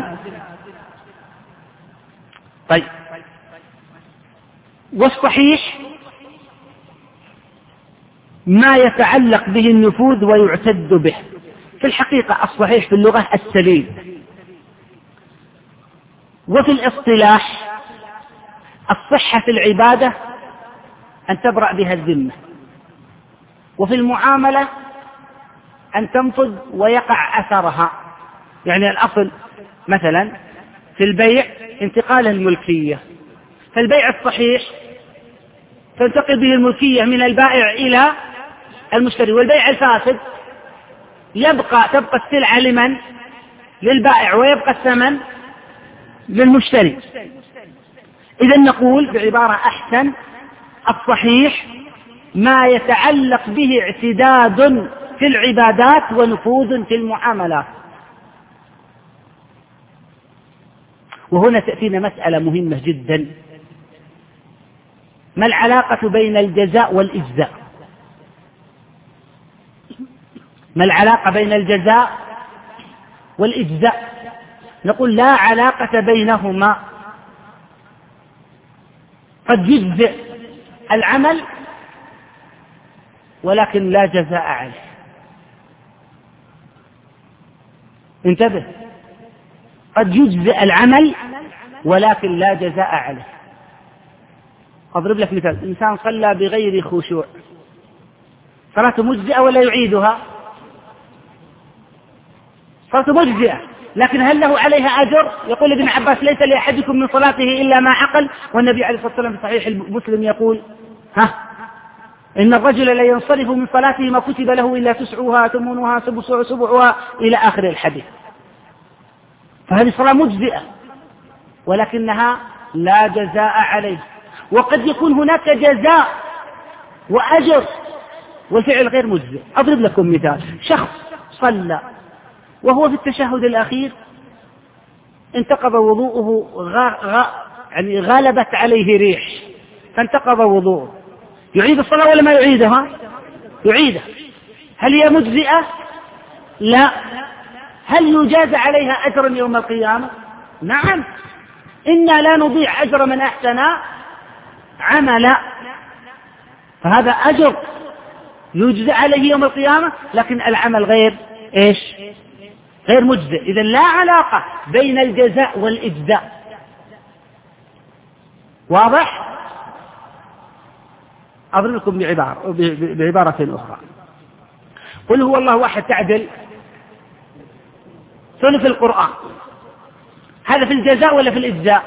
طيب، والصحيح ما يتعلق به النفوذ ويعتد به. في الحقيقة الصحيح في اللغة السليم، وفي الاصطلاح الصحة في العبادة أن تبرأ بها الذمة، وفي المعاملة أن تنفذ ويقع أثرها. يعني الأصل مثلا في البيع انتقال الملكية، فالبيع الصحيح تنتقل به الملكية من البائع إلى المشتري، والبيع الفاسد تبقى السلعة لمن؟ للبائع، ويبقى الثمن للمشتري. إذن نقول بعبارة أحسن الصحيح ما يتعلق به اعتداد في العبادات ونفوذ في المعاملات. وهنا تأتينا مسألة مهمة جدا: ما العلاقة بين الجزاء والإجزاء؟ ما العلاقة بين الجزاء والإجزاء؟ نقول لا علاقة بينهما. قد يجزئ العمل ولكن لا جزاء عليه. انتبه، قد يجزئ العمل ولكن لا جزاء عليه. أضرب لك مثال: إنسان صلى بغير خشوع، صلاته مجزئة ولا يعيدها؟ صلاته مجزئة، لكن هل له عليها أجر؟ يقول ابن عباس: ليس لأحدكم من صلاته إلا ما عقل. والنبي عليه الصلاة والسلام في صحيح مسلم يقول: إن الرجل لا ينصرف من صلاته ما كتب له إلا 9 8 7 إلى آخر الحديث. فهذه صلاة مجزئة ولكنها لا جزاء عليه. وقد يكون هناك جزاء وأجر والفعل غير مجزئ. أضرب لكم مثال: شخص صلى وهو في التشهد الأخير انتقض وضوءه، يعني غلبت عليه ريح فانتقض وضوءه، يعيد الصلاة ولا ما يعيدها؟ يعيدها. هل هي مجزئة؟ لا. هل يجاز عليها أجرا يوم القيامة؟ نعم، إنا لا نضيع أجر من أحسن عملا. فهذا أجر يجزى عليه يوم القيامة، لكن العمل غير غير مجزئ. إذن لا علاقة بين الجزاء والإجزاء. واضح؟ أضرب لكم بعبارة أخرى: قل هو الله أحد تعدل ثلث القرآن. هذا في الجزاء ولا في الإجزاء؟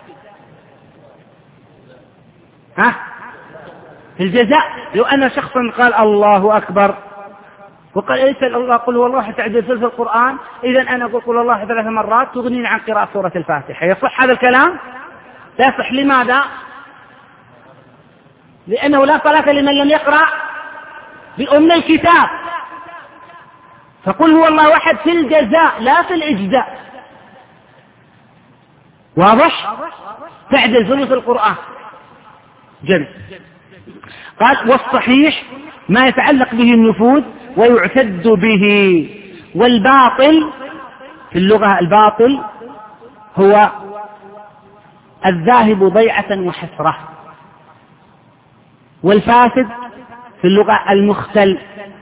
في الجزاء. لو أن شخصا قال الله أكبر وقال: ليس الله قل هو الله أحد تعدل ثلث القرآن، إذن أنا أقول قل الله 3 مرات تغنيني عن قراءة سورة الفاتحة. يصح هذا الكلام؟ لا يصح. لماذا؟ لأنه لا صلاة لمن لم يقرأ بأم الكتاب. فقل هو الله أحد في الجزاء لا في الإجزاء. واضح؟ تعدل ثلث القرآن. جميل. قال: والصحيح ما يتعلق به النفوذ ويعتد به. والباطل في اللغة، الباطل هو الذاهب ضيعة وحسرة، والفاسد في اللغة المختل.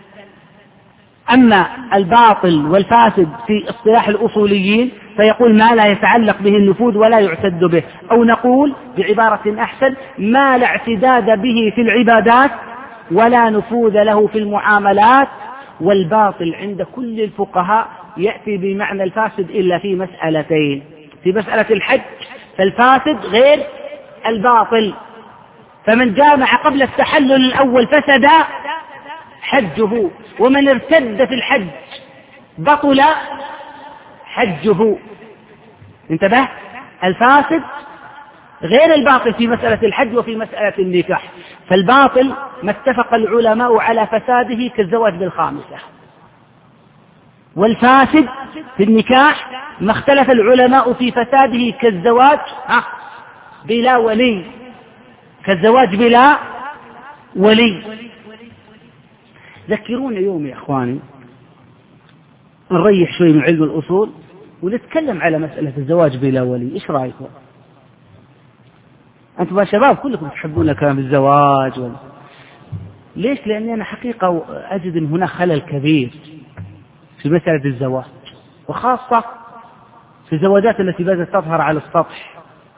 أما الباطل والفاسد في اصطلاح الأصوليين فيقول ما لا يتعلق به النفوذ ولا يعتد به، أو نقول بعبارة أحسن: ما لا اعتداد به في العبادات ولا نفوذ له في المعاملات. والباطل عند كل الفقهاء يأتي بمعنى الفاسد إلا في مسألتين: في مسألة الحج فالفاسد غير الباطل، فمن جامع قبل التحلل الأول فسد حجه، ومن ارتد في الحج بطل حجه. انتبه، الفاسد غير الباطل في مسألة الحج وفي مسألة النكاح. فالباطل ما اتفق العلماء على فساده كالزواج بالخامسة، والفاسد في النكاح ما اختلف العلماء في فساده كالزواج بلا ولي، كالزواج بلا ولي. ذكروني يوم يا إخواني نريح شوي من علم الأصول ونتكلم على مسألة الزواج بلا ولي. إيش رأيكم؟ أنتم يا شباب كلكم تحبون كلام الزواج ليش؟ لأني أنا حقيقة أجد أن هناك خلل كبير في مسألة الزواج، وخاصة في الزواجات التي بدأت تظهر على السطح: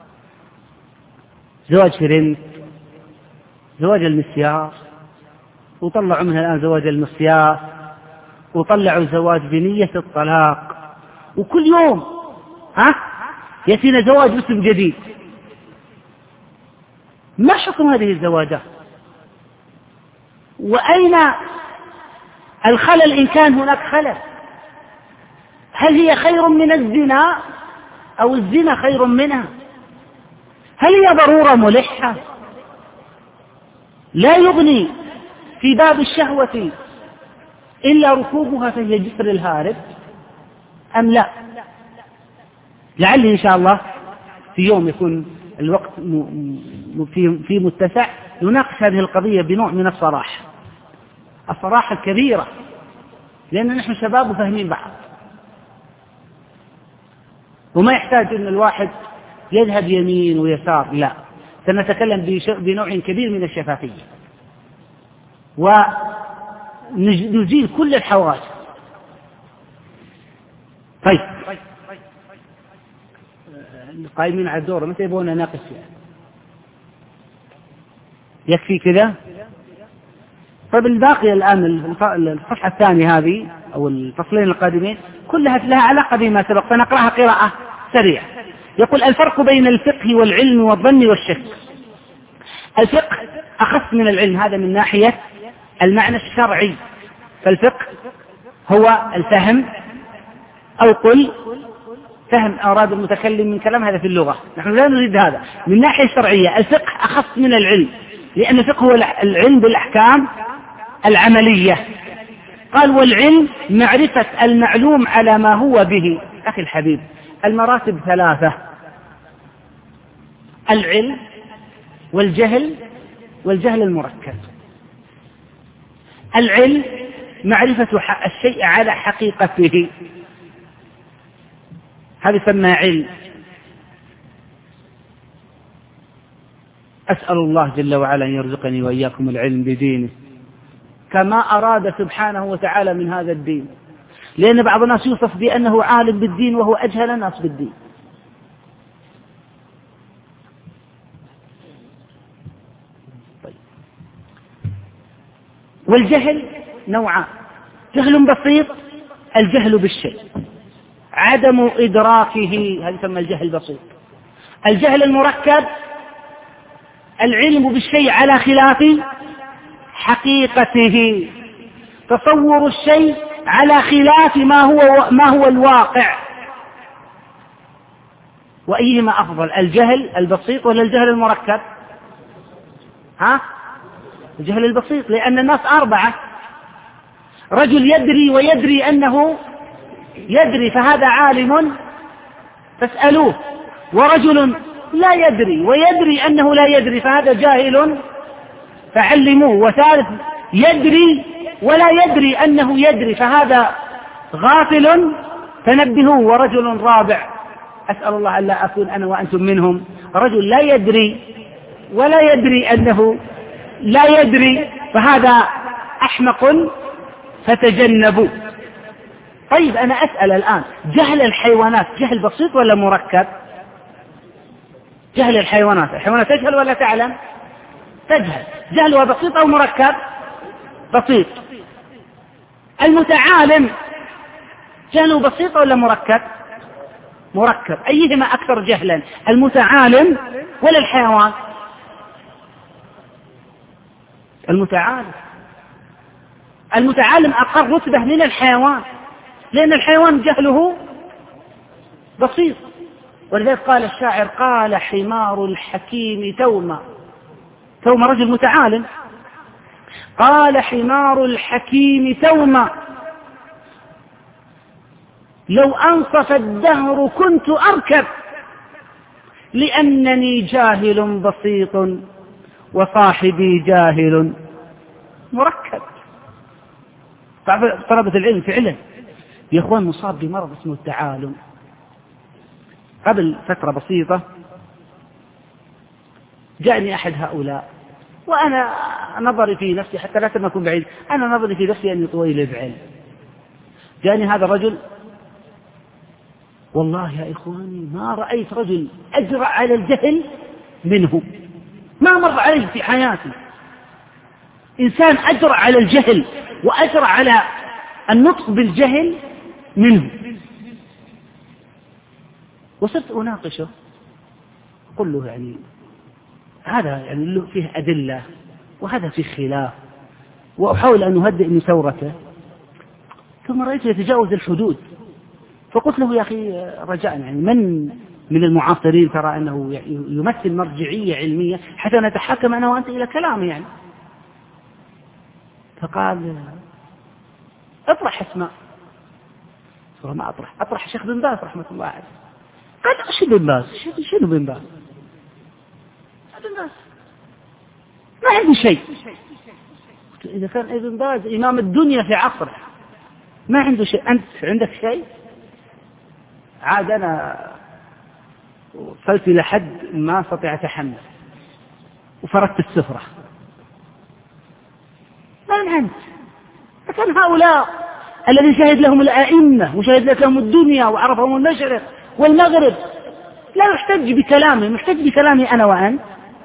زواج فرنك، زواج المسيار، وطلعوا منها الآن زواج المصياف، وطلعوا زواج بنية الطلاق، وكل يوم يأتينا زواج باسم جديد. ما حكم هذه الزواجات؟ وأين الخلل إن كان هناك خلل؟ هل هي خير من الزنا أو الزنا خير منها؟ هل هي ضرورة ملحة لا يغني في باب الشهوة إلا ركوبها فهي جسر الهارب أم لا؟ لعلي إن شاء الله في يوم يكون الوقت في متسع نناقش هذه القضية بنوع من الصراحة الكبيرة، لأن نحن شباب وفاهمين بعض، وما يحتاج أن الواحد يذهب يمين ويسار، لا، سنتكلم بنوع كبير من الشفافية ونزيل كل الحواجز. طيب القائمين على الدورة متى يبغون نناقش فيها؟ يكفي كذا؟ طيب الباقي الآن الصفحة الثانية هذه أو الفصلين القادمين كلها لها علاقة بما سبق، فنقرأها قراءة سريعة. يقول: الفرق بين الفقه والعلم والظن والشك. الفقه أخص من العلم، هذا من ناحية المعنى الشرعي، فالفقه هو الفهم، أو قل فهم أراد المتكلم من كلام، هذا في اللغة، نحن لا نريد هذا. من ناحية شرعية الفقه أخص من العلم، لأن الفقه هو العلم بالأحكام العملية. قال: والعلم معرفة المعلوم على ما هو به. أخي الحبيب، المراتب ثلاثة: العلم والجهل المركب. العلم معرفة الشيء على حقيقته، هذا يسمى علم. أسأل الله جل وعلا أن يرزقني وإياكم العلم بدينه كما أراد سبحانه وتعالى من هذا الدين، لأن بعض الناس يوصف بأنه عالم بالدين وهو أجهل الناس بالدين. طيب. والجهل نوعان: جهل بسيط، الجهل بالشيء، عدم إدراكه، هذا يسمى الجهل البسيط. الجهل المركب: العلم بالشيء على خلاف حقيقته، تصور الشيء على خلاف ما هو الواقع. وأيهما أفضل، الجهل البسيط ولا الجهل المركب؟ الجهل البسيط، لأن الناس أربعة: رجل يدري ويدري أنه يدري فهذا عالم فاسألوه، ورجل لا يدري ويدري أنه لا يدري فهذا جاهل فعلموه، وثالث يدري ولا يدري أنه يدري فهذا غافل فنبهوه، ورجل رابع أسأل الله أن لا أكون أنا وأنتم منهم، رجل لا يدري ولا يدري أنه لا يدري فهذا أحمق فتجنبوا. طيب أنا أسأل الآن، جهل الحيوانات جهل بسيط ولا مركب؟ جهل الحيوانات تجهل ولا تعلم؟ تجهل. جهلها بسيط أو مركب؟ بسيط. المتعالم جهله بسيط ولا مركب؟ مركب. أيهما أكثر جهلا، المتعالم ولا الحيوان؟ المتعالم أقل رتبة من الحيوان، لأن الحيوان جهله بسيط. ولذلك قال الشاعر: قال حمار الحكيم توما رجل متعالم، قال حمار الحكيم توما لو أنصف الدهر كنت أركب، لأنني جاهل بسيط وصاحبي جاهل مركب. طلبة العلم فعلا يا أخوان مصاب بمرض اسمه التعالم. قبل فترة بسيطة جاءني أحد هؤلاء، وأنا نظري في نفسي حتى لا أكون بعيد، أنا نظري في نفسي أني طويل بعلم. جاءني هذا الرجل، والله يا إخواني ما رأيت رجل أجرأ على الجهل منه، ما مر عليه في حياتي إنسان أجرأ على الجهل وأجرأ على النطق بالجهل منه. وصرت أناقشه، أقول له يعني هذا يعني له فيه أدلة وهذا فيه خلاف، وأحاول أن أهدئ من ثورته، ثم رأيته يتجاوز الحدود، فقلت له: يا أخي رجاء، يعني من المعاصرين ترى أنه يمثل مرجعية علمية حتى نتحكم أنا وأنت إلى كلامه يعني. فقال: اطرح اسماء. ما أطرح الشيخ بن باز رحمة الله عليه. قال شنو بن باز؟ شنو بن باز؟ ما عنده شيء. إذا كان ابن باز إمام الدنيا في عصره ما عنده شيء، أنت عندك شيء؟ عاد أنا وصلت إلى حد ما أستطيع أتحمل وفردت السفرة. من أنت؟ لكن هؤلاء الذي شهد لهم الأئمة وشهد لهم الدنيا وعرفهم المشرق والمغرب لا يحتج بكلامه، محتج بكلامي أنا وأنت.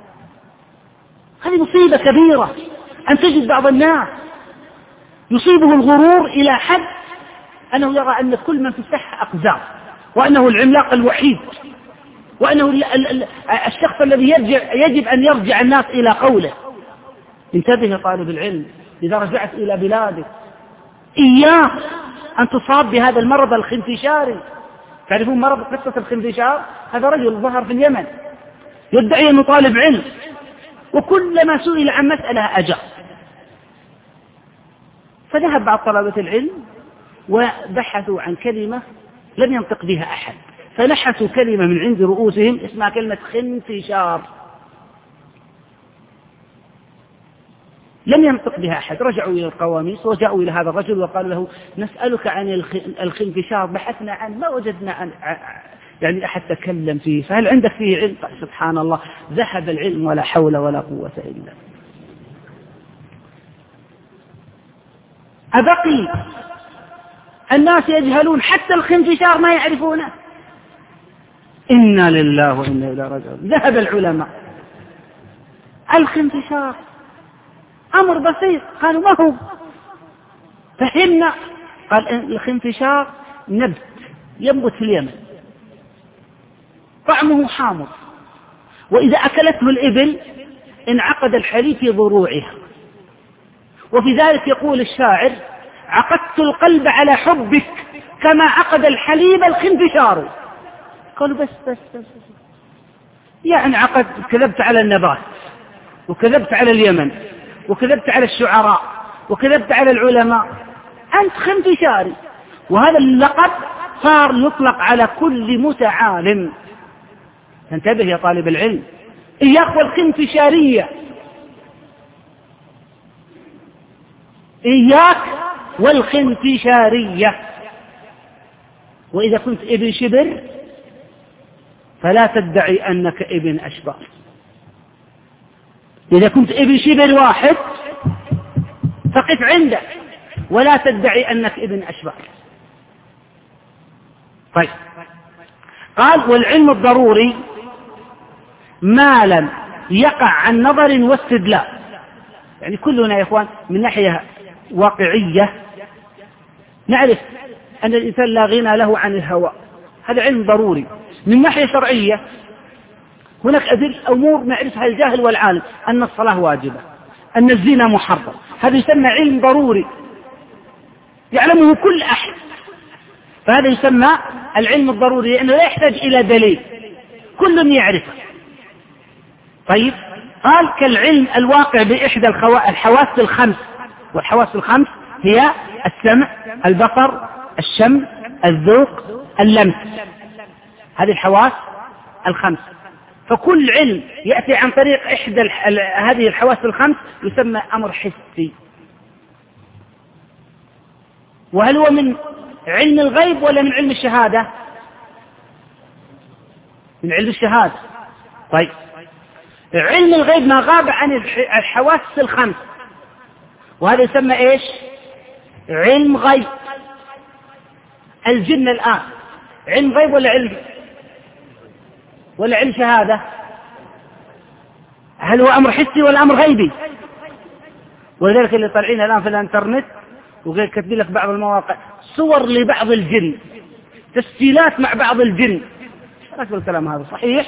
هذه مصيبة كبيرة أن تجد بعض الناس يصيبه الغرور إلى حد أنه يرى أن كل من في الساحة أقزام، وأنه العملاق الوحيد، وأنه الشخص الذي يجب أن يرجع الناس إلى قوله. انتبه يا طالب العلم، إذا رجعت إلى بلادك إياك أن تصاب بهذا المرض الخنفشاري. تعرفون مرض قصة الخنفشار؟ هذا رجل ظهر في اليمن يدعي أنه طالب علم، وكلما سئل عن مسألة أجاب. فذهب بعض طلبة العلم وبحثوا عن كلمة لم ينطق بها أحد، فنحسوا كلمة من عند رؤوسهم اسمها كلمة خنفشار، لم ينطق بها أحد. رجعوا إلى القواميس وجاءوا إلى هذا الرجل وقالوا له نسألك عن الخنفشار، بحثنا عنه ما وجدنا يعني أحد تكلم فيه، فهل عندك فيه علم؟ سبحان الله، ذهب العلم ولا حول ولا قوة إلا بالله. أبقي الناس يجهلون حتى الخنفشار ما يعرفونه؟ إنا لله وإنا إليه راجعون. ذهب العلماء. الخنفشار أمر بسيط، قالوا ما هو؟ فهمنا. قال الخنفشار نبت ينبت في اليمن، طعمه حامض، وإذا أكلته الإبل انعقد الحليب في ضروعها، وفي ذلك يقول الشاعر عقدت القلب على حبك كما عقد الحليب الخنفشار. قالوا بس يعني كذبت على النبات، وكذبت على اليمن، وكذبت على الشعراء، وكذبت على العلماء، أنت خنفشاري. وهذا اللقب صار يطلق على كل متعالم. انتبه يا طالب العلم، إياك والخنفشارية، إياك والخنفشارية. وإذا كنت ابن شبر فلا تدعي أنك ابن أشبار. إذا كنت ابن شبر واحد فقف عنده ولا تدعي أنك ابن أشبار. طيب، قال والعلم الضروري ما لم يقع عن نظر واستدلال. يعني كلنا يا إخوان من ناحية واقعية نعرف أن الإنسان لا غنى له عن الهوى، هذا علم ضروري. من ناحية شرعية هناك أمور نعرفها الجاهل والعالم، أن الصلاة واجبة، أن الزنا محرم، هذا يسمى علم ضروري يعلمه كل أحد، فهذا يسمى العلم الضروري لأنه لا يحتاج إلى دليل، كل يعرفه. طيب، قال كالعلم الواقع بإحدى الحواس الخمس، والحواس الخمس هي السمع، البصر، الشم، الذوق، اللمس، هذه الحواس الخمس. فكل علم يأتي عن طريق إحدى هذه الحواس الخمس يسمى أمر حسي. وهل هو من علم الغيب ولا من علم الشهادة؟ من علم الشهادة. طيب، علم الغيب ما غاب عن الحواس الخمس، وهذا يسمى إيش؟ علم غيب. الجن الآن علم غيب ولا علم شهادة؟ هل هو أمر حسي ولا أمر غيبي؟ ولذلك اللي طالعين الآن في الانترنت وغير كاتبين لك بعض المواقع صور لبعض الجن، تسجيلات مع بعض الجن. ايش رايك بالكلام هذا؟ صحيح؟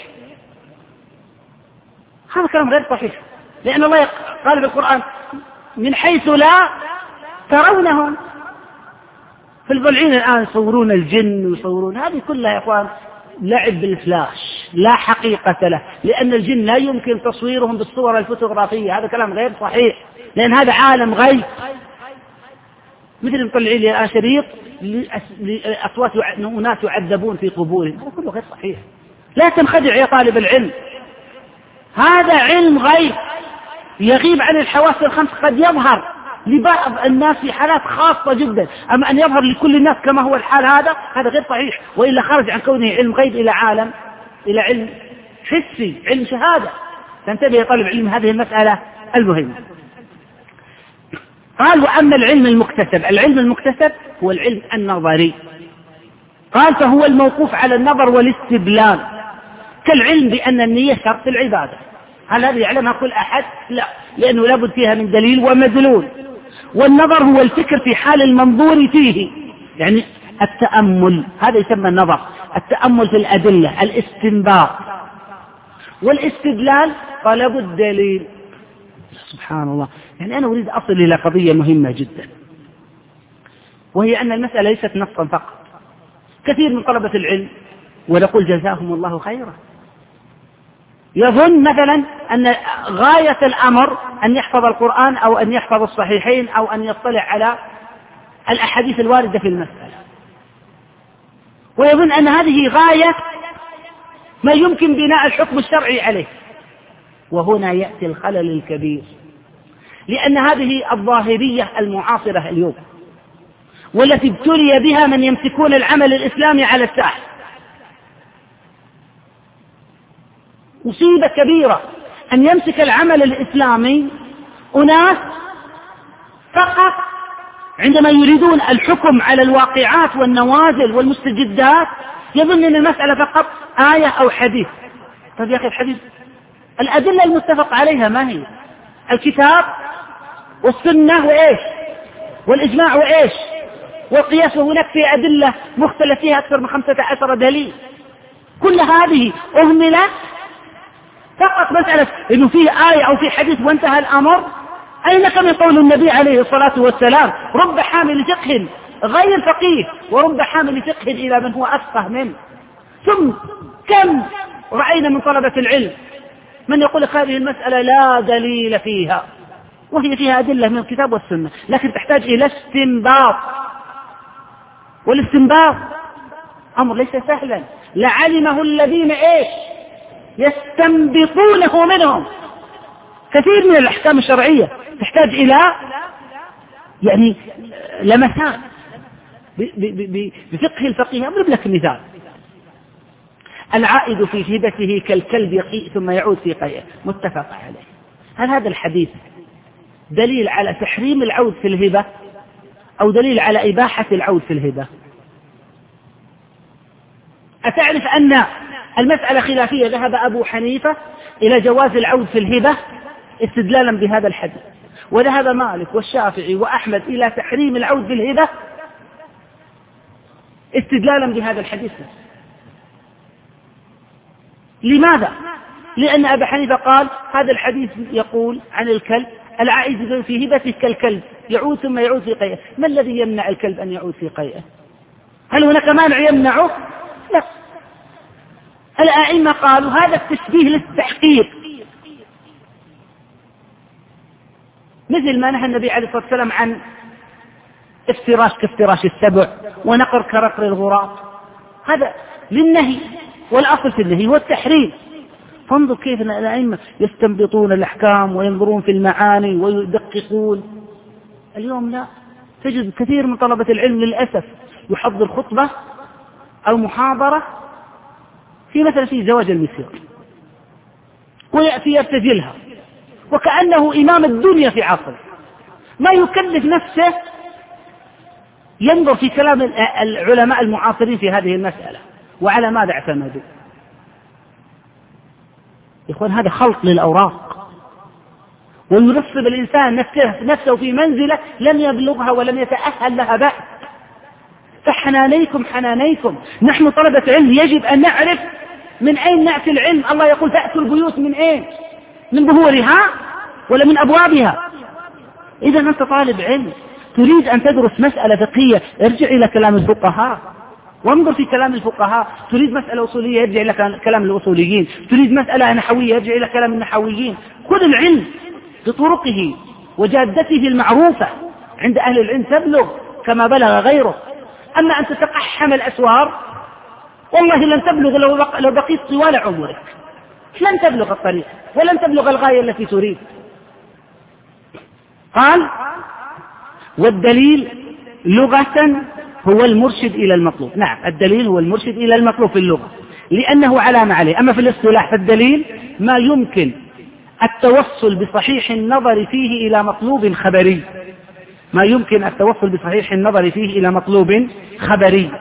هذا كلام غير صحيح، لأن الله قال في القرآن من حيث لا ترونهم. في البلعين الآن يصورون الجن ويصورون، هذه كلها يا إخوان لعب بالفلاش لا حقيقة له، لأن الجن لا يمكن تصويرهم بالصور الفوتوغرافية، هذا كلام غير صحيح، لأن هذا عالم غيب. مثل مطلعين لي الآن شريط لأصوات أناس يعذبون في قبورهم، هذا كله غير صحيح. لا تنخدع يا طالب العلم، هذا علم غيب يغيب عن الحواس الخمس، قد يظهر لبعض الناس في حالات خاصة جدا، أما أن يظهر لكل الناس كما هو الحال هذا غير صحيح، وإلا خرج عن كونه علم غيب إلى علم حسي، علم شهادة. تنتبه يا طالب علم هذه المسألة المهمة. قال وأما العلم المكتسب هو العلم النظري، قال فهو الموقوف على النظر والاستدلال، كالعلم بأن النية شرط العبادة. هل هذا يعلمها كل أحد؟ لا، لأنه لابد فيها من دليل ومدلول. والنظر هو الفكر في حال المنظور فيه، يعني التأمل، هذا يسمى النظر، التأمل في الأدلة، الاستنباط. والاستدلال طلب الدليل. سبحان الله، يعني أنا أريد أصل إلى قضية مهمة جدا، وهي أن المسألة ليست نصا فقط. كثير من طلبة العلم، ونقول جزاهم الله خيرا، يظن مثلا أن غاية الأمر أن يحفظ القرآن أو أن يحفظ الصحيحين أو أن يطلع على الأحاديث الواردة في المسألة، ويظن أن هذه غاية ما يمكن بناء الحكم الشرعي عليه. وهنا يأتي الخلل الكبير، لأن هذه الظاهرية المعاصرة اليوم، والتي ابتلي بها من يمسكون العمل الإسلامي على الساحة، مصيبة كبيرة أن يمسك العمل الإسلامي أناس فقط عندما يريدون الحكم على الواقعات والنوازل والمستجدات يظن أن المسألة فقط آية أو حديث. طيب يا أخي، الحديث الأدلة المتفق عليها ما هي؟ الكتاب والسنة وإيش؟ والإجماع وإيش؟ والقياس، وهناك في أدلة مختلف فيها أكثر من 15 دليل. كل هذه أهملت فقط مسألة إنه فيه آية أو فيه حديث وانتهى الأمر. أين كم قول النبي عليه الصلاة والسلام: رب حامل فقه غير فقيه ورب حامل فقه إلى من هو أفقه منه. ثم كم رأينا من طلبة العلم من يقول هذه المسألة لا دليل فيها، وهي فيها أدلة من الكتاب والسنة، لكن تحتاج إلى استنباط، والاستنباط أمر ليس سهلا، لعلمه الذين إيش يستنبطونه منهم. كثير من الأحكام الشرعية تحتاج إلى يعني لمسات بفقه الفقيه. أضرب لك مثال: العائد في هبته كالكلب يقيء ثم يعود في قيئه، متفق عليه. هل هذا الحديث دليل على تحريم العود في الهبة أو دليل على إباحة العود في الهبة؟ أتعرف أن المسألة خلافية؟ ذهب أبو حنيفة إلى جواز العود في الهبة استدلالا بهذا الحديث، وذهب مالك والشافعي وأحمد إلى تحريم العود في الهبة استدلالا بهذا الحديث. لماذا؟ لأن أبا حنيفة قال هذا الحديث يقول عن الكلب: العائد في هبته كالكلب يعود ثم يعود في قيئه. ما الذي يمنع الكلب أن يعود في قيئه؟ هل هناك مانع يمنعه؟ لا. الأئمة قالوا هذا التشبيه للتحقيق، مثل ما نهى النبي عليه الصلاة والسلام عن افتراش كافتراش السبع ونقر كنقر الغراب، هذا للنهي، والأصل في النهي هو التحريم. فانظر كيف الأئمة يستنبطون الأحكام وينظرون في المعاني ويدققون. اليوم لا، تجد كثير من طلبة العلم للأسف يحضر خطبة أو محاضرة في مثلا في زواج المسير، ويأتي يرتجلها وكأنه إمام الدنيا في عصره، ما يكلف نفسه ينظر في كلام العلماء المعاصرين في هذه المسألة وعلى ماذا اعتمدوا. إخوان، هذا خلط للأوراق، وينصب الإنسان نفسه في منزلة لم يبلغها ولم يتأهل لها بعد. فحنانيكم حنانيكم، نحن طلبة علم يجب أن نعرف من أين نأتي العلم. الله يقول تأتوا البيوت من أين؟ من ظهورها ولا من أبوابها؟ إذا أنت طالب علم تريد أن تدرس مسألة فقهية، ارجع إلى كلام الفقهاء وانظر في كلام الفقهاء. تريد مسألة أصولية، ارجع إلى كلام الأصوليين. تريد مسألة نحوية، ارجع إلى كلام النحويين. كل العلم بطرقه وجادته المعروفة عند أهل العلم تبلغ، كما بلغ غيره. أما أن تتقحم الأسوار والله لن تبلغ لو بقيت طوال عمرك، لن تبلغ الطريق ولن تبلغ الغاية التي تريد. قال والدليل لغة هو المرشد إلى المطلوب. نعم، الدليل هو المرشد إلى المطلوب في اللغة لأنه علامة عليه. أما في الاصطلاح فالدليل ما يمكن التوصل بصحيح النظر فيه إلى مطلوب خبري، ما يمكن التوصل بصحيح النظر فيه إلى مطلوب خبري،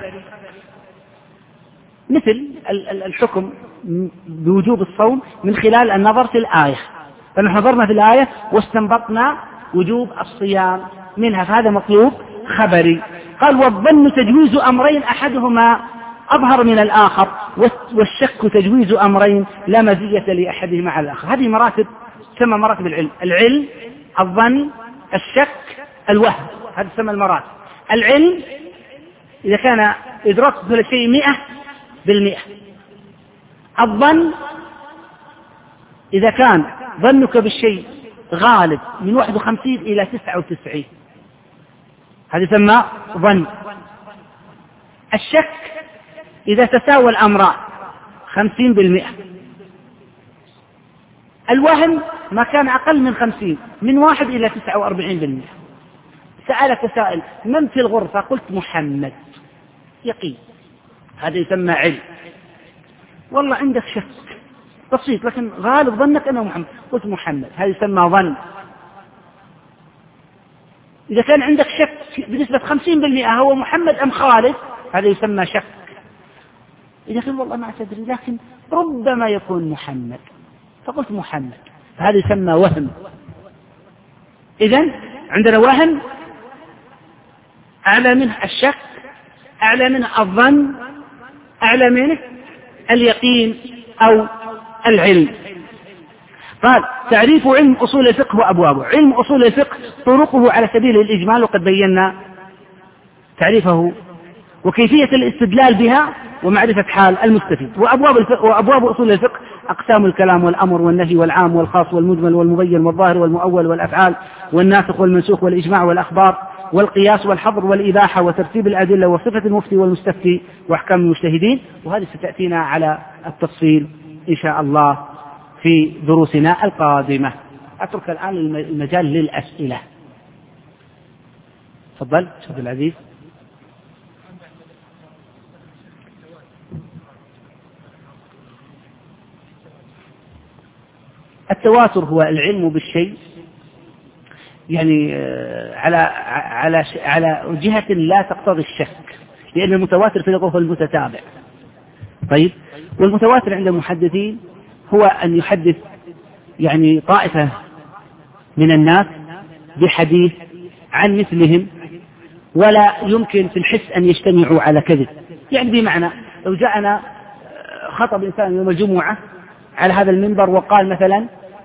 مثل الحكم بوجوب الصوم من خلال النظر في الآية. فنحن نظرنا في الآية واستنبطنا وجوب الصيام منها، فهذا مطلوب خبري. قال والظن تجويز أمرين أحدهما أظهر من الآخر، والشك تجويز أمرين لا مزية لأحدهما على الآخر. هذه مراتب تسمى مراتب العلم. العلم، الظن، الشك، الوهم، هذه تسمى المراتب. العلم إذا كان إدراك كل شيء 100%. الظن إذا كان ظنك بالشيء غالب من 51 إلى 99، هذا يسمى ظن. الشك إذا تساوى الأمران 50%. الوهم ما كان أقل من 50، من 1 إلى 49%. سألك سائل من في الغرفة؟ قلت محمد، يقين، هذا يسمى علم. والله عندك شك بسيط لكن غالب ظنك أنه محمد، قلت محمد، هذا يسمى ظن. إذا كان عندك شك بنسبة 50% هو محمد أم خالد، هذا يسمى شك. إذا قلت والله ما تدري لكن ربما يكون محمد، فقلت محمد، هذا يسمى وهم. إذن عندنا وهم أعلى منه الشك، أعلى منه الظن، أعلى منه اليقين أو العلم. قال تعريف علم أصول الفقه وأبوابه. علم أصول الفقه طرقه على سبيل الإجمال، وقد بينا تعريفه وكيفية الاستدلال بها ومعرفة حال المستفيد. وأبواب أصول الفقه أقسام الكلام والأمر والنهي والعام والخاص والمجمل والمبين والظاهر والمؤول والأفعال والناسخ والمنسوخ والإجماع والأخبار والقياس والحظر والإباحة وترتيب الأدلة وصفة المفتي والمستفتي وأحكام المجتهدين. وهذه ستأتينا على التفصيل إن شاء الله في دروسنا القادمة. أترك الآن المجال للأسئلة. تفضل شيخ العزيز. التواتر هو العلم بالشيء يعني على جهة لا تقتضي الشك، لأن المتواتر في اللغة هو المتتابع. طيب، والمتواتر عند المحدثين هو أن يحدث يعني طائفة من الناس بحديث عن مثلهم ولا يمكن في الحس أن يجتمعوا على كذب. يعني بمعنى لو جاءنا خطب إنسان يوم الجمعة على هذا المنبر وقال مثلا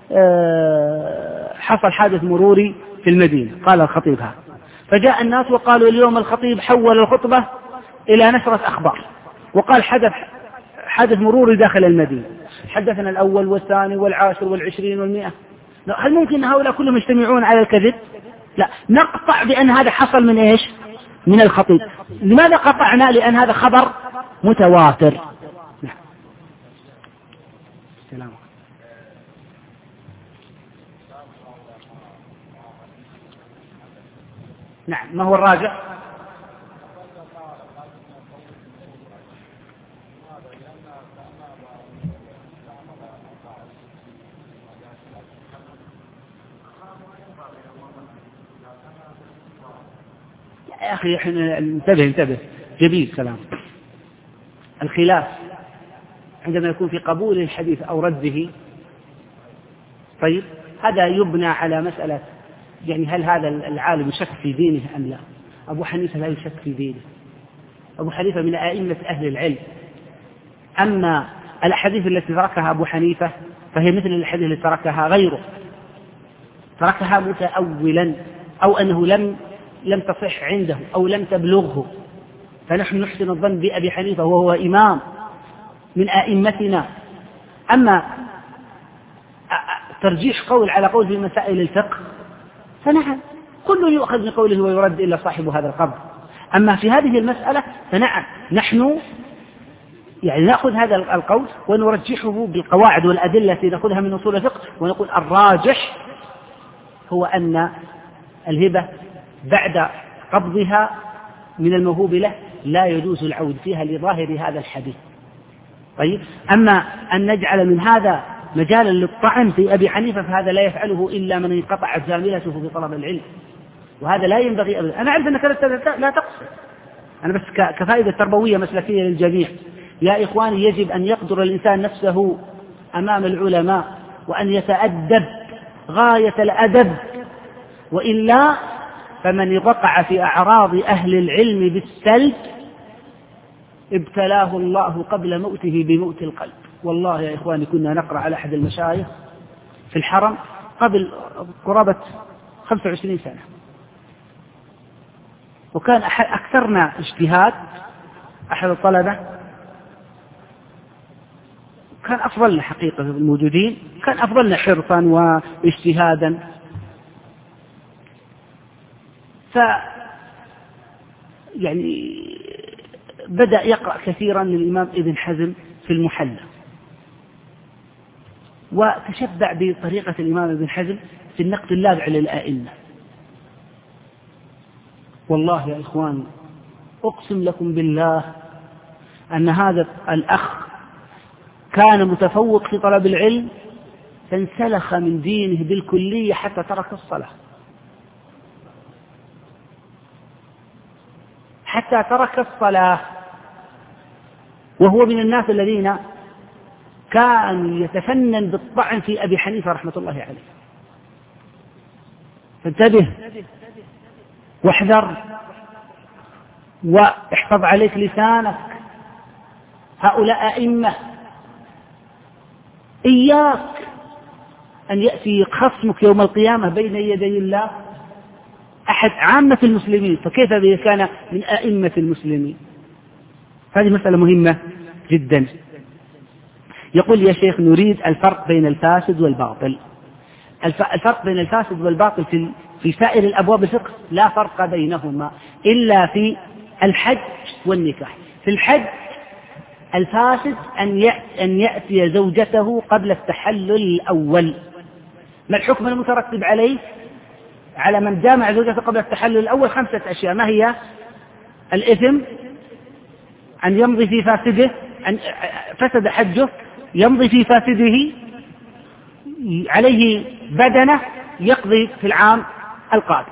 حصل حادث مروري في المدينة، قال الخطيب هذا، فجاء الناس وقالوا اليوم الخطيب حول الخطبة إلى نشرة أخبار وقال حدث مروري داخل المدينة، حدثنا الأول والثاني والعاشر والعشرين والمئة. هل ممكن هؤلاء كلهم يجتمعون على الكذب؟ لا، نقطع بأن هذا حصل من إيش؟ من الخطيب. لماذا قطعنا؟ لأن هذا خبر متواتر. نعم. نعم، ما هو الراجع؟ يا أخي احنا انتبه جميل كلام. الخلاف عندما يكون في قبول الحديث أو رده، طيب هذا يبنى على مسألة يعني هل هذا العالم يشك في دينه أم لا؟ أبو حنيفة لا يشك في دينه، أبو حنيفة من أئمة أهل العلم. أما الأحاديث التي تركها أبو حنيفة فهي مثل الأحاديث التي تركها غيره، تركها متأولا أو أنه لم تصح عنده أو لم تبلغه. فنحن نحسن الظن بأبي حنيفة وهو إمام من أئمتنا. أما ترجيح قول على قول في مسائل الفقه فنعم، كل يؤخذ من قوله ويرد إلا صاحب هذا القبر. أما في هذه المسألة فنعم، نحن يعني نأخذ هذا القول ونرجحه بالقواعد والأدلة التي نأخذها من أصول الفقه، ونقول الراجح هو أن الهبة بعد قبضها من الموهوب له لا يجوز العود فيها لظاهر هذا الحديث. طيب، أما أن نجعل من هذا مجالا للطعن في أبي حنيفة فهذا لا يفعله إلا من انقطعت زاملته في طلب العلم، وهذا لا ينبغي أبدا. أنا أعرف أنك لا تقصد، أنا بس كفائدة تربوية مسلكية للجميع. يا إخواني، يجب أن يقدر الإنسان نفسه أمام العلماء وأن يتأدب غاية الأدب، وإلا فمن وقع في أعراض أهل العلم بالسلب ابتلاه الله قبل موته بموت القلب. والله يا إخواني كنا نقرأ على أحد المشايخ في الحرم قبل قرابة 25 سنة، وكان أكثرنا اجتهاد، أحد الطلبة كان أفضلنا حقيقة الموجودين، كان أفضلنا حرصا واجتهادا. يعني بدأ يقرأ كثيرا للإمام ابن حزم في المحلى، وتشبع بطريقة الإمام ابن حزم في النقد اللاذع للآئمة. والله يا إخوان أقسم لكم بالله أن هذا الأخ كان متفوق في طلب العلم، فانسلخ من دينه بالكلية حتى ترك الصلاة، حتى ترك الصلاة، وهو من الناس الذين كان يتفنن بالطعن في أبي حنيفة رحمة الله عليه. فانتبه واحذر واحفظ عليك لسانك، هؤلاء أئمة، إياك أن يأتي خصمك يوم القيامة بين يدي الله أحد عامة المسلمين، فكيف إذا كان من أئمة المسلمين؟ هذه مسألة مهمة جدا. يقول يا شيخ نريد الفرق بين الفاسد والباطل. الفرق بين الفاسد والباطل في سائر الأبواب الفقه لا فرق بينهما إلا في الحج والنكاح. في الحج الفاسد أن يأتي زوجته قبل التحلل الأول. ما الحكم المترتب عليه على من جامع زوجته قبل التحلل الأول؟ 5 أشياء. ما هي؟ الإثم، أن يمضي في فاسده، أن فسد حجه، يمضي في فاسده، عليه بدنة يقضي في العام القادم.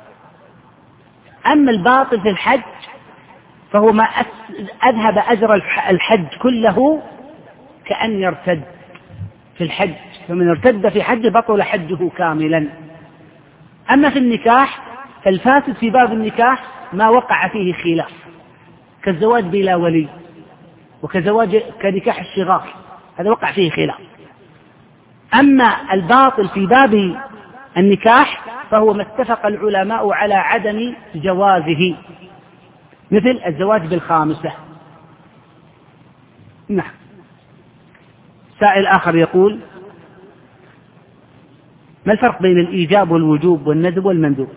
أما الباطل في الحج فهو ما أذهب أجر الحج كله كأن يرتد في الحج، فمن ارتد في حج بطل حجه كاملا. أما في النكاح فالفاسد في باب النكاح ما وقع فيه خلاف، كالزواج بلا ولي، كنكاح الشغار، هذا وقع فيه خلاف. أما الباطل في باب النكاح فهو ما اتفق العلماء على عدم جوازه، مثل الزواج بالخامسة. نعم. سائل آخر يقول ما الفرق بين الإيجاب والوجوب والندب والمندوب؟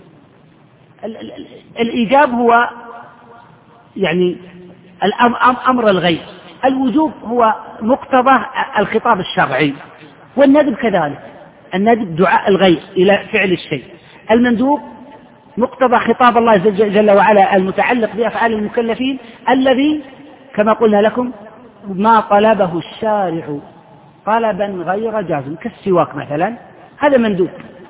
الإيجاب هو يعني أمر الغير، الوجوب هو مقتضى الخطاب الشرعي، والندب كذلك، الندب دعاء الغير إلى فعل الشيء. المندوب مقتضى خطاب الله جل وعلا المتعلق بأفعال المكلفين، الذي كما قلنا لكم ما طلبه الشارع طلبا غير جازم، كالسواك مثلا، هذا مندوب.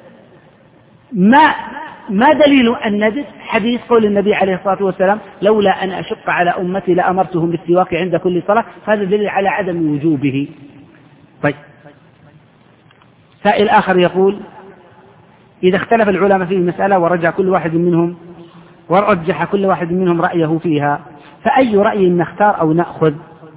ما دليل الندب؟ حديث قول النبي عليه الصلاة والسلام لولا أن أشق على أمتي لأمرتهم بالسواك عند كل صلاة، فهذا دليل على عدم وجوبه. طيب، سائل آخر يقول إذا اختلف العلماء في المسألة ورجح كل واحد منهم رأيه فيها، فأي رأي نختار أو نأخذ؟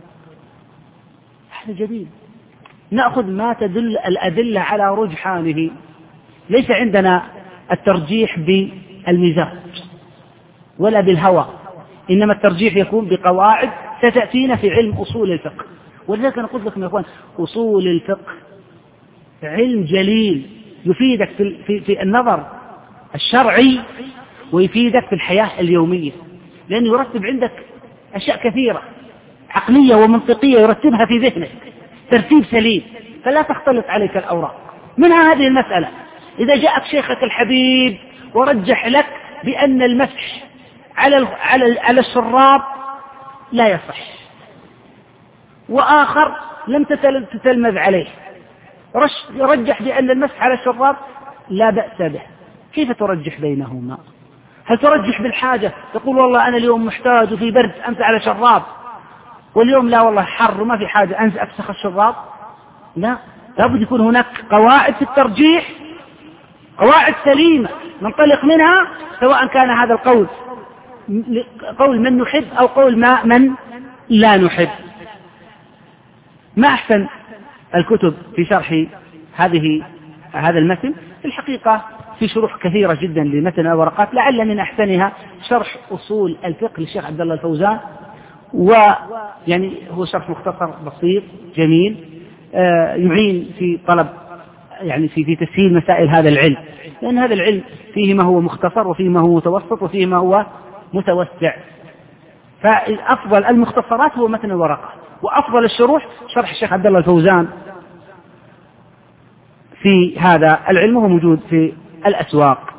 هذا جديد، نأخذ ما تدل الأدلة على رجحانه. ليس عندنا الترجيح بالمزاج ولا بالهوى، إنما الترجيح يكون بقواعد ستأتينا في علم أصول الفقه. ولذلك أنا قلت لكم يا أخوان أصول الفقه علم جليل يفيدك في النظر الشرعي ويفيدك في الحياة اليومية، لأنه يرتب عندك أشياء كثيرة عقلية ومنطقية يرتبها في ذهنك ترتيب سليم، فلا تختلط عليك الأوراق. منها هذه المسألة، إذا جاءك شيخك الحبيب ورجح لك بأن المسح على الشراب لا يصح، وآخر لم تتلمذ عليه رجح بأن المسح على الشراب لا بأس به، كيف ترجح بينهما؟ هل ترجح بالحاجة، تقول والله أنا اليوم محتاج وفي برد أمسح على شراب، واليوم لا والله حر وما في حاجة أفسخ الشراب؟ لا، لابد يكون هناك قواعد في الترجيح، قواعد سليمة ننطلق منها، سواء كان هذا القول قول من نحب أو قول من لا نحب. ما أحسن الكتب في شرح هذا المتن؟ في الحقيقة في شروح كثيرة جدا لمتن الورقات، لعل من أحسنها شرح أصول الفقه للشيخ عبد الله الفوزان، ويعني هو شرح مختصر بسيط جميل يعين في طلب يعني في تسهيل مسائل هذا العلم، لأن هذا العلم فيه ما هو مختصر وفيه ما هو متوسط وفيه ما هو متوسع، فأفضل المختصرات هو متن الورقات، وأفضل الشروح شرح الشيخ عبد الله الفوزان في هذا العلم، وهو موجود في الأسواق.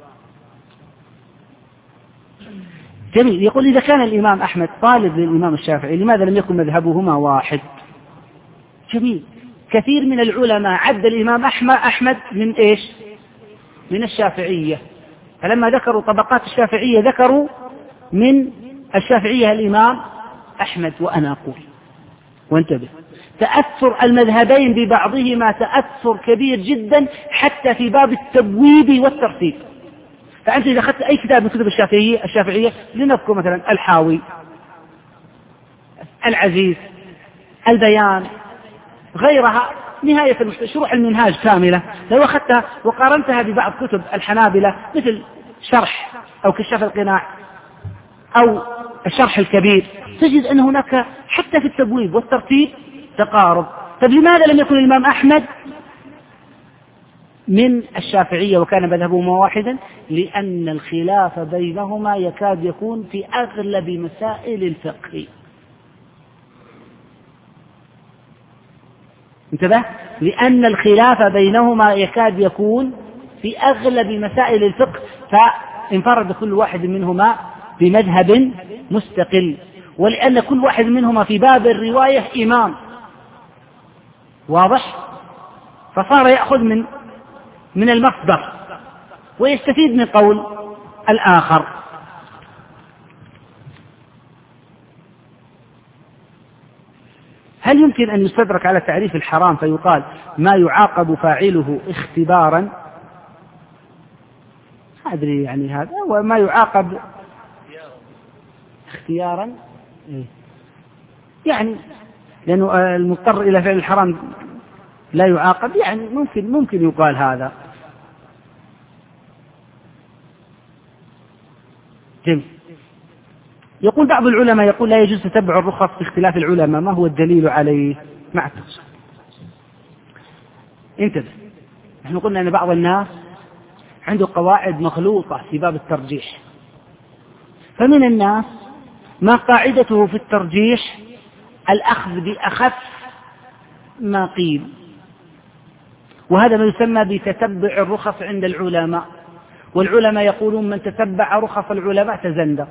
جميل. يقول إذا كان الإمام أحمد طالب للإمام الشافعي لماذا لم يكن مذهبهما واحد؟ جميل. كثير من العلماء عد الإمام أحمد من إيش؟ من الشافعية، فلما ذكروا طبقات الشافعية ذكروا من الشافعية الإمام أحمد. وأنا أقول وانتبه، تأثر المذهبين ببعضهما تأثر كبير جدا حتى في باب التبويب والترتيب. فأنت إذا أخذت أي كتاب من كتب الشافعية لنذكر مثلا الحاوي، العزيز، البيان، غيرها، نهاية شروح المنهاج كاملة، لو أخذتها وقارنتها ببعض كتب الحنابلة مثل شرح أو كشاف القناع أو الشرح الكبير، تجد أن هناك حتى في التبويب والترتيب تقارب. طيب لماذا لم يكن الإمام أحمد من الشافعية وكان مذهبهما واحدا؟ لأن الخلاف بينهما يكاد يكون في أغلب مسائل الفقه. انتبه، لأن الخلاف بينهما يكاد يكون في أغلب مسائل الفقه، فانفرد كل واحد منهما بمذهب مستقل، ولأن كل واحد منهما في باب الرواية إمام واضح، فصار يأخذ من المصدر ويستفيد من قول الآخر. هل يمكن أن يستدرك على تعريف الحرام فيقال ما يعاقب فاعله اختبارا؟ أدري يعني هذا وما يعاقب اختيارا، يعني لأنه المضطر إلى فعل الحرام لا يعاقب، يعني ممكن يقال هذا. جميل. يقول بعض العلماء يقول لا يجوز تتبع الرخص في اختلاف العلماء، ما هو الدليل عليه؟ مع التفصيل. انتبه، نحن قلنا أن بعض الناس عنده قواعد مخلوطة في باب الترجيح، فمن الناس ما قاعدته في الترجيح الأخذ بأخف ما قيل، وهذا ما يسمى بتتبع الرخص عند العلماء، والعلماء يقولون من تتبع رخص العلماء تزندق.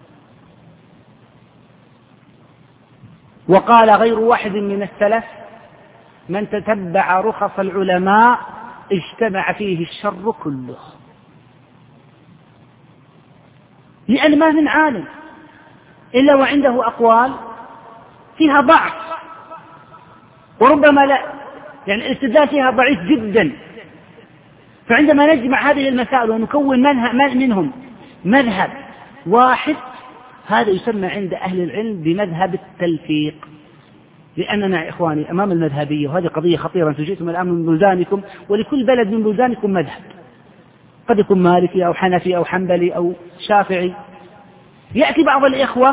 وقال غير واحد من السلف من تتبع رخص العلماء اجتمع فيه الشر كله، لأن ما من عالم إلا وعنده أقوال فيها ضعف، وربما لا يعني الاستدلال فيها ضعيف جدا. فعندما نجمع هذه المسائل ونكون منهم مذهب واحد، هذا يسمى عند أهل العلم بمذهب التلفيق. لأننا يا إخواني أمام المذهبية، وهذه قضية خطيرة، أنتم جئتم الآن من بلدانكم، ولكل بلد من بلدانكم مذهب، قد يكون مالكي أو حنفي أو حنبلي أو شافعي. يأتي بعض الإخوة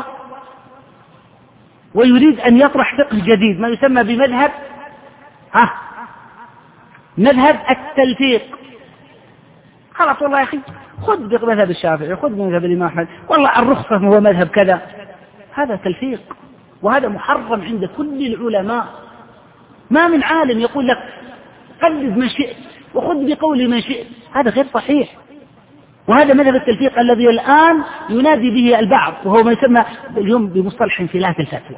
ويريد أن يطرح فقه جديد ما يسمى بمذهب مذهب التلفيق. خلاص والله يا أخي خذ بمذهب الشافعي، خذ بمذهب الإمام أحمد، والله الرخصة هو مذهب كذا. هذا تلفيق، وهذا محرم عند كل العلماء. ما من عالم يقول لك قلد من شئت وخذ بقول من شئت، هذا غير صحيح. وهذا مذهب التلفيق الذي الآن ينادي به البعض، وهو ما يسمى اليوم بمصطلح انفلات الفتوى.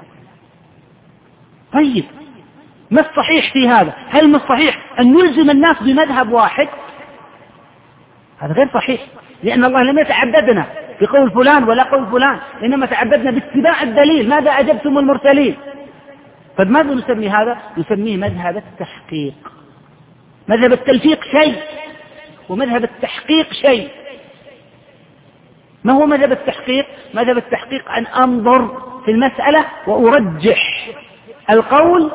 طيب ما الصحيح في هذا؟ هل من الصحيح أن نلزم الناس بمذهب واحد؟ هذا غير صحيح، لأن الله لم يتعبدنا بقول فلان ولا قول فلان، إنما تعبدنا باتباع الدليل. ماذا أجبتم المرسلين؟ فماذا نسمي هذا؟ نسميه مذهب التحقيق. مذهب التلفيق شيء، ومذهب التحقيق شيء. ما هو مذهب التحقيق؟ مذهب التحقيق أن أنظر في المسألة وأرجح القول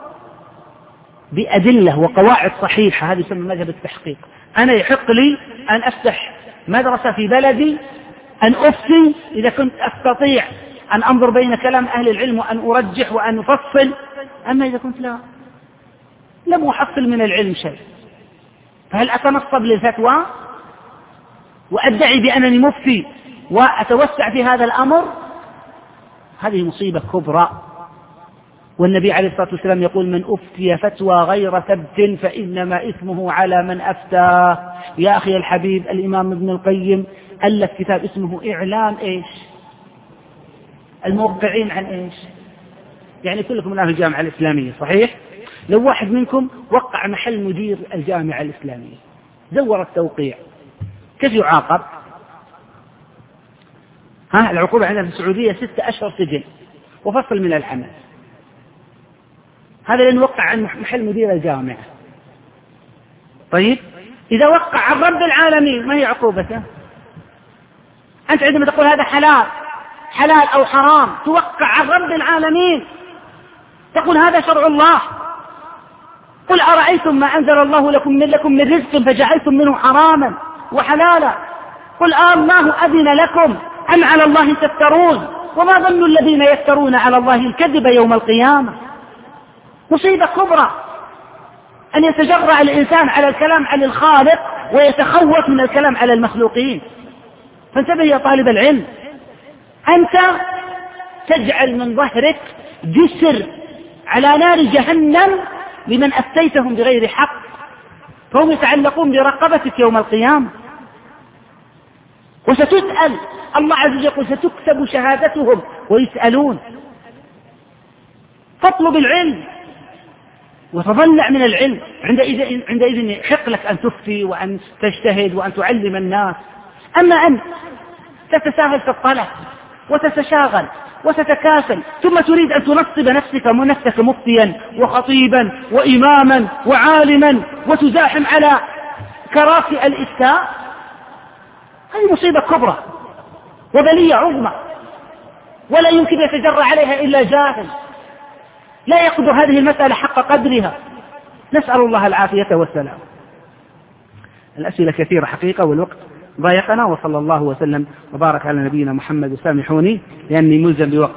بأدلة وقواعد صحيحة، هذا يسمى مذهب التحقيق. أنا يحق لي أن أفتح مدرسة في بلدي، أن أفتي إذا كنت أستطيع أن أنظر بين كلام أهل العلم وأن أرجح وأن أفصل. أما إذا كنت لم أحصل من العلم شيء، فهل أتنصب للفتوى وأدعي بأنني مفتي وأتوسع في هذا الأمر؟ هذه مصيبة كبرى. والنبي عليه الصلاة والسلام يقول: من أفتي فتوى غير ثبت فإنما إثمه على من أفتى. يا أخي الحبيب، الإمام ابن القيم ألف كتاب اسمه إعلام الموقعين عن يعني كلكم الآن في الجامعة الإسلامية صحيح؟ لو واحد منكم وقع محل مدير الجامعة الإسلامية، دور التوقيع، كيف يعاقب؟ العقوبة عندنا في السعودية 6 أشهر سجن وفصل من العمل. هذا لأنه وقع عن محل مدير الجامعة. طيب إذا وقع عن رب العالمين ما هي عقوبته؟ أنت عندما تقول هذا حلال أو حرام، توقع عن رب العالمين، تقول هذا شرع الله. قل أرأيتم ما أنزل الله لكم من رزق فجعلتم منه حراما وحلالا، قل الله أذن لكم أم على الله تفترون، وما ظن الذين يفترون على الله الكذب يوم القيامة. مصيبة كبرى أن يتجرأ الإنسان على الكلام عن الخالق ويتخوف من الكلام على المخلوقين. فانتبه يا طالب العلم، أنت تجعل من ظهرك جسر على نار جهنم لمن أفتيتهم بغير حق، فهم يتعلقون برقبتك يوم القيامة. وستسأل، الله عز وجل يقول: ستكتب شهادتهم ويسألون. فاطلب العلم وتضلع من العلم. عندئذ يحق لك أن تفتي وأن تجتهد وأن تعلم الناس. أما أن تتساهل في الطلب وتتشاغل وتتكاسل، ثم تريد أن تنصب نفسك مفتيا وخطيبا وإماما وعالما وتزاحم على كراسي الإفتاء، هذه مصيبة كبرى وبلية عظمى، ولا يمكن يتجرأ عليها إلا جاهل لا يقدر هذه المسألة حق قدرها. نسأل الله العافية والسلام. الأسئلة كثيرة حقيقة والوقت ضايقنا، وصلى الله وسلم وبارك على نبينا محمد. وسامحوني لأني ملزم بوقت.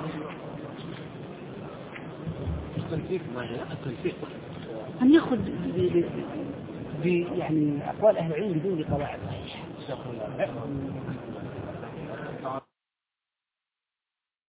أن يأخذ يعني أقوال أهل العلم بدون قواعد.